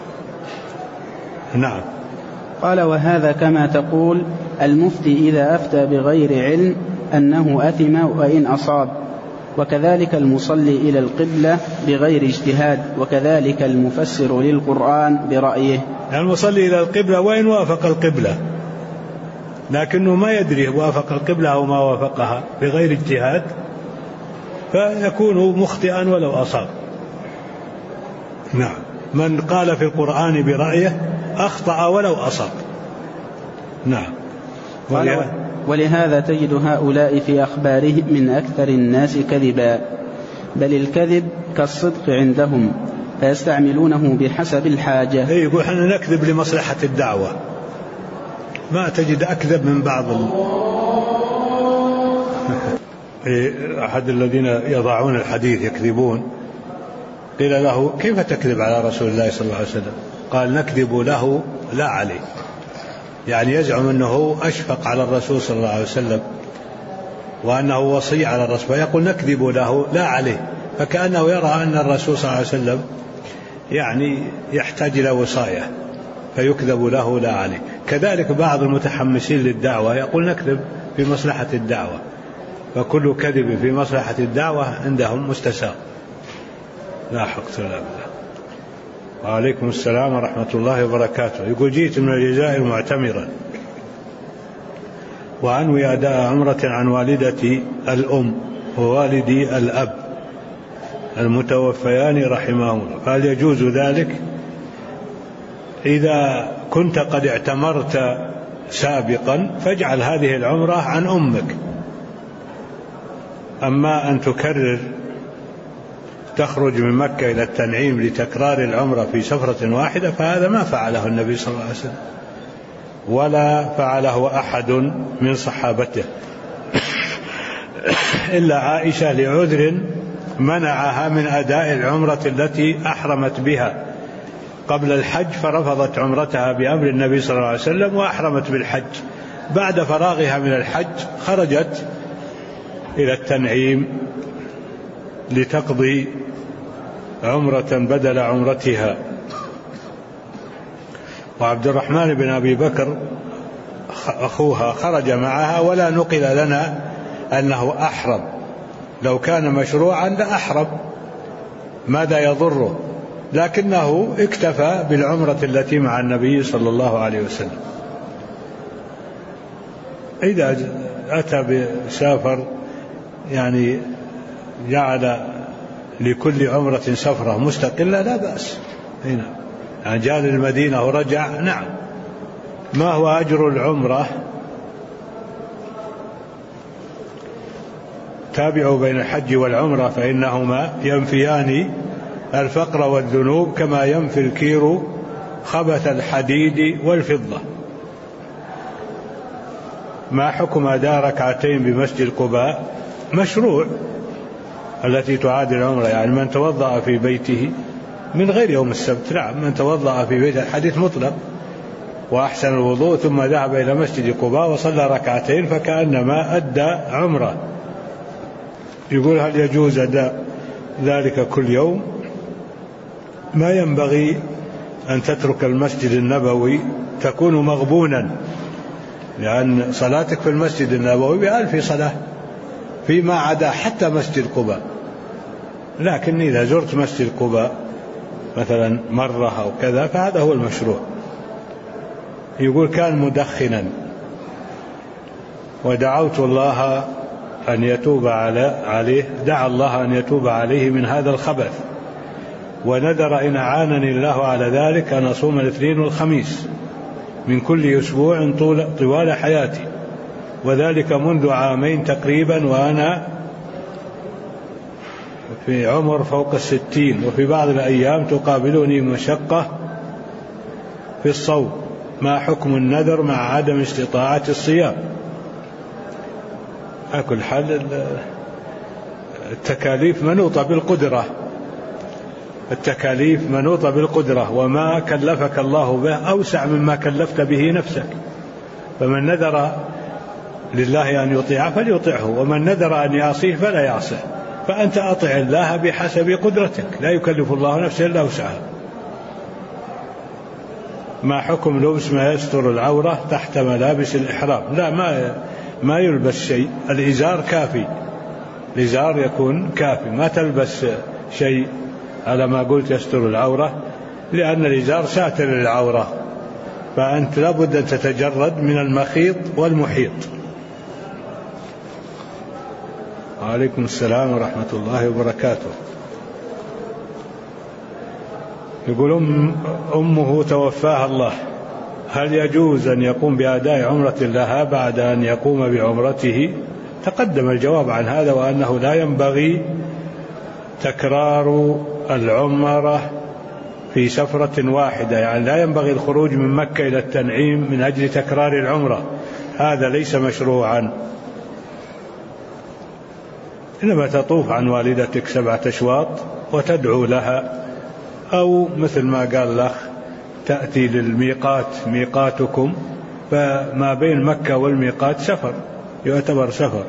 نعم. قال وهذا كما تقول المفتي إذا أفتى بغير علم أنه أثم وإن أصاب، وكذلك المصلي إلى القبلة بغير اجتهاد، وكذلك المفسر للقرآن برأيه. يعني المصلي إلى القبلة وإن وافق القبلة لكنه ما يدري وافق القبلة أو ما وافقها بغير اجتهاد فيكون مخطئا ولو أصاب. نعم. من قال في القرآن برأيه أخطأ ولو أصاب. نعم. ولهذا تجد هؤلاء في أخبارهم من أكثر الناس كذبا، بل الكذب كالصدق عندهم فيستعملونه بحسب الحاجة. يقول احنا نكذب لمصلحة الدعوة، ما تجد أكذب من بعض أحد الذين يضعون الحديث يكذبون، قيل له كيف تكذب على رسول الله صلى الله عليه وسلم؟ قال نكذب له لا عليه، يعني يزعم أنه أشفق على الرسول صلى الله عليه وسلم وأنه وصي على الرسول، فيقول نكذب له لا عليه، فكأنه يرى أن الرسول صلى الله عليه وسلم يعني يحتاج إلى وصاية فيكذب له لا عليه. كذلك بعض المتحمسين للدعوة يقول نكذب في مصلحة الدعوة، فكل كذب في مصلحة الدعوة عندهم مستساغ. لا حق ولا بالله. وعليكم السلام ورحمة الله وبركاته. يقول جئت من الجزائر معتمرا وأنوي أداء عمرة عن والدتي الأم ووالدي الأب المتوفيان رحمهم الله، فهل يجوز ذلك؟ إذا كنت قد اعتمرت سابقا فاجعل هذه العمرة عن أمك، أما أن تكرر تخرج من مكة إلى التنعيم لتكرار العمرة في سفرة واحدة فهذا ما فعله النبي صلى الله عليه وسلم ولا فعله أحد من صحابته إلا عائشة لعذر منعها من أداء العمرة التي أحرمت بها قبل الحج، فرفضت عمرتها بأمر النبي صلى الله عليه وسلم وأحرمت بالحج. بعد فراغها من الحج خرجت إلى التنعيم لتقضي عمرة بدل عمرتها. وعبد الرحمن بن أبي بكر أخوها خرج معها ولا نقل لنا أنه أحرم، لو كان مشروعا لأحرم ماذا يضره، لكنه اكتفى بالعمرة التي مع النبي صلى الله عليه وسلم. إذا أتى بسافر يعني جعل لكل عمرة سفرة مستقلة لا بأس. هنا يعني جاء للمدينة ورجع، نعم. ما هو أجر العمرة؟ تابعوا بين الحج والعمرة فإنهما ينفيان الفقر والذنوب كما ينفي الكير خبث الحديد والفضة. ما حكم أداء ركعتين بمسجد قباء؟ مشروع، التي تعادل العمرة، يعني من توضأ في بيته من غير يوم السبت، نعم، من توضأ في بيته، الحديث مطلق، وأحسن الوضوء ثم ذهب إلى مسجد قباء وصلى ركعتين فكأنما أدى عمرة. يقول هل يجوز أداء ذلك كل يوم؟ ما ينبغي أن تترك المسجد النبوي، تكون مغبونا، لأن صلاتك في المسجد النبوي ب1000 صلاة فيما عدا حتى مسجد قباء. لكن إذا زرت مسجد قباء مثلا مرة أو كذا فهذا هو المشروع. يقول كان مدخنا ودعوت الله أن يتوب عليه، دعا الله أن يتوب عليه من هذا الخبث، ونذر إن أعانني الله على ذلك أن أصوم الاثنين والخميس من كل أسبوع طوال حياتي، وذلك منذ 2 عام تقريبا، وأنا في عمر فوق 60، وفي بعض الأيام تقابلني مشقة في الصوم. ما حكم النذر مع عدم استطاعة الصيام؟ على كل حال التكاليف منوطة بالقدرة، التكاليف منوطة بالقدرة، وما كلفك الله به أوسع مما كلفت به نفسك. فمن نذر لله أن يطيعه فليطيعه، ومن نذر أن يعصيه فلا يعصيه. فأنت أطع الله بحسب قدرتك، لا يكلف الله نفسا إلا وسعها. ما حكم لبس ما يستر العورة تحت ملابس الإحرام؟ لا، ما يلبس شيء، الإزار كافي، الإزار يكون كافي، ما تلبس شيء على ما قلت يستر العورة، لأن الإزار ساتر للعورة، فأنت لابد أن تتجرد من المخيط والمحيط. وعليكم السلام ورحمة الله وبركاته. يقول أمه توفاها الله، هل يجوز أن يقوم بأداء عمرة لها بعد أن يقوم بعمرته؟ تقدم الجواب عن هذا، وأنه لا ينبغي تكرار العمرة في سفرة واحدة، يعني لا ينبغي الخروج من مكة إلى التنعيم من أجل تكرار العمرة، هذا ليس مشروعا. إنما تطوف عن والدتك 7 أشواط وتدعو لها، أو مثل ما قال الأخ تأتي للميقات، ميقاتكم، فما بين مكة والميقات سفر، يعتبر سفر،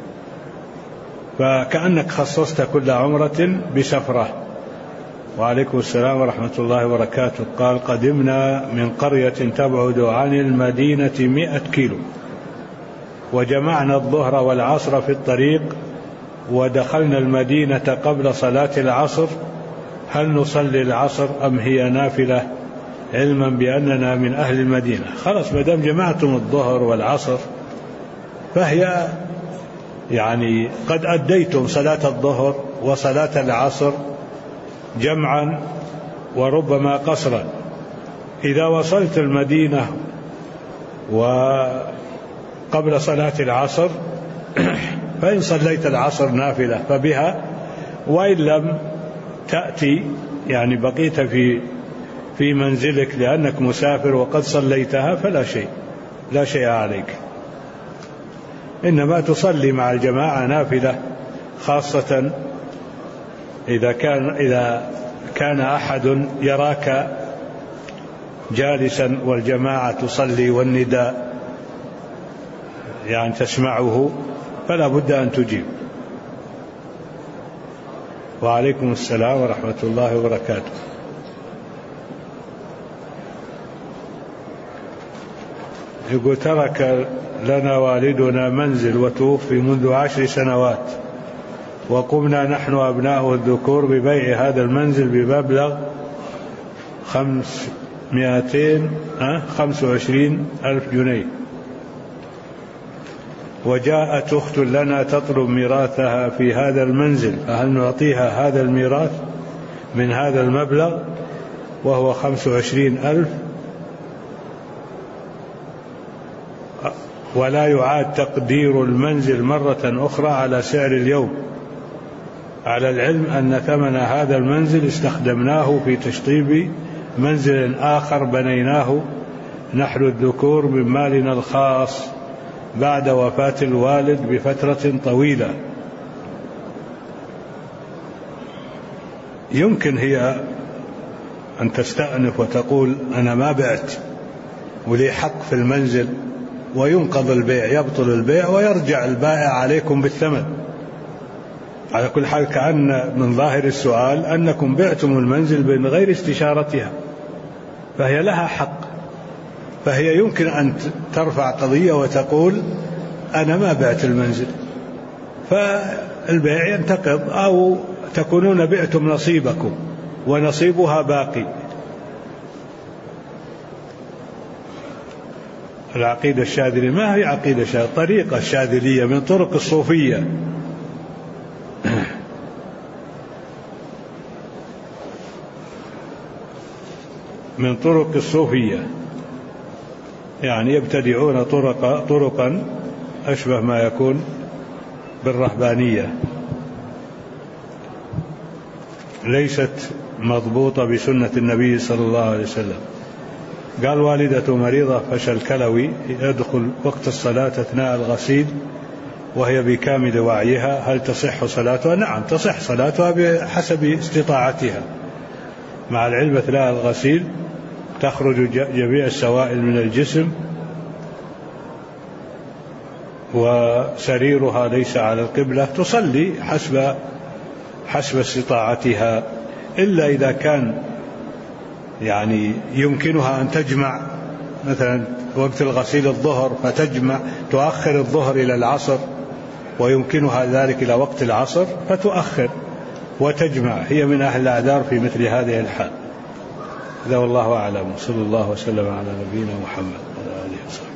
فكأنك خصصت كل عمرة بسفرة. وعليكم السلام ورحمة الله وبركاته. قال قدمنا من قرية تبعد عن المدينة 100 كيلو، وجمعنا الظهر والعصر في الطريق، ودخلنا المدينة قبل صلاة العصر، هل نصلي العصر أم هي نافلة، علما بأننا من أهل المدينة؟ خلاص، ما دام جمعتم الظهر والعصر فهي يعني قد أديتم صلاة الظهر وصلاة العصر جمعا وربما قصرا. إذا وصلت المدينة وقبل صلاة العصر فإن صليت العصر نافلة فبها، وإن لم تأتي يعني بقيت في منزلك لأنك مسافر وقد صليتها فلا شيء، لا شيء عليك، إنما تصلي مع الجماعة نافلة، خاصة إذا كان أحد يراك جالسا والجماعة تصلي والنداء يعني تسمعه، فلا بد أن تجيب. وعليكم السلام ورحمة الله وبركاته. يقول ترك لنا والدنا منزل وتوفي منذ 10 سنوات، وقمنا نحن أبناؤه الذكور ببيع هذا المنزل بمبلغ 525,000 جنيه، وجاءت أخت لنا تطلب ميراثها في هذا المنزل، فهل نعطيها هذا الميراث من هذا المبلغ وهو 25,000 ولا يعاد تقدير المنزل مرة أخرى على سعر اليوم، على العلم أن ثمن هذا المنزل استخدمناه في تشطيب منزل آخر بنيناه نحن الذكور من مالنا الخاص بعد وفاة الوالد بفترة طويلة. يمكن هي أن تستأنف وتقول أنا ما بعت ولي حق في المنزل، وينقض البيع، يبطل البيع ويرجع البائع عليكم بالثمن. على كل حال كأن من ظاهر السؤال أنكم بعتم المنزل من غير استشارتها، فهي لها حق، فهي يمكن أن ترفع قضية وتقول أنا ما بعت المنزل، فالبيع ينتقض، أو تكونون بعتم نصيبكم ونصيبها باقي. العقيدة الشاذلية ما هي عقيدة شاذلية، طريقة شاذلية من طرق الصوفية. من طرق الصوفية، يعني يبتدعون طرقا أشبه ما يكون بالرهبانية، ليست مضبوطة بسنة النبي صلى الله عليه وسلم. قال والدة مريضة فشل كلوي يدخل وقت الصلاة أثناء الغسيل وهي بكامل وعيها، هل تصح صلاتها؟ نعم تصح صلاتها بحسب استطاعتها، مع العلم أثناء الغسيل تخرج جميع السوائل من الجسم وسريرها ليس على القبلة، تصلي حسب استطاعتها، إلا إذا كان يعني يمكنها أن تجمع مثلا وقت الغسيل الظهر فتجمع، تؤخر الظهر إلى العصر ويمكنها ذلك إلى وقت العصر فتؤخر وتجمع، هي من أهل الأعذار في مثل هذه الحال. هذا والله أعلم، صلى الله وسلم على نبينا محمد وعلى آله وصحبه.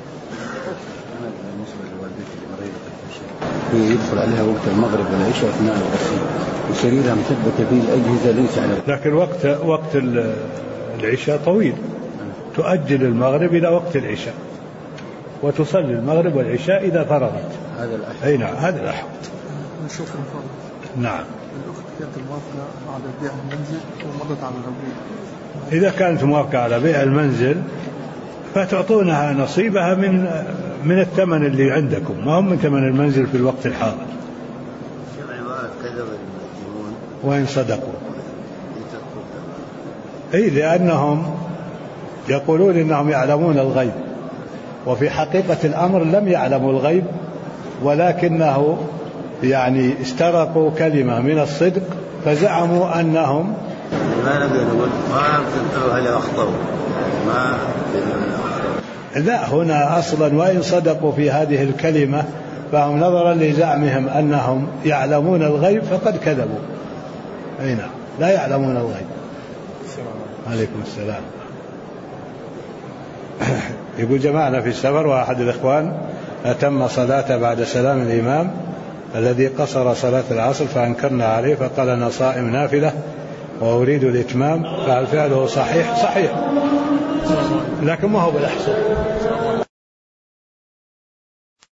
يدخل عليها وقت المغرب والعشاء أثناء الغسيل وسريرها مثبتة فيه الأجهزة ليس على، لكن وقت العشاء طويل، تؤجل المغرب إلى وقت العشاء وتصلي المغرب والعشاء إذا فرغت. هذا الأحوط. أي نعم هذا الأحوط. نعم. الأخت كانت موافقة على بيع المنزل ومضت على العقود. إذا كانت موافقة على بيع المنزل فتعطونها نصيبها من الثمن اللي عندكم، ما هم من ثمن المنزل في الوقت الحاضر. وإن صدقوا، أي لأنهم يقولون إنهم يعلمون الغيب، وفي حقيقة الأمر لم يعلموا الغيب، ولكنه يعني استرقوا كلمة من الصدق فزعموا أنهم ما نقدر نقول ما تنتظروا هل أخطأوا ما لا، هنا أصلا وإن صدقوا في هذه الكلمة فهم نظرا لزعمهم أنهم يعلمون الغيب فقد كذبوا. أي نعم لا يعلمون الغيب. عليكم السلام. يقول جماعنا في السفر وأحد الإخوان أتم صلاة بعد سلام الإمام الذي قصر صلاة العصر فأنكرنا عليه فقال أنا صائم نافلة وأريد الإتمام، فهل فعله صحيح؟ صحيح، لكن ما هو بالأحسن.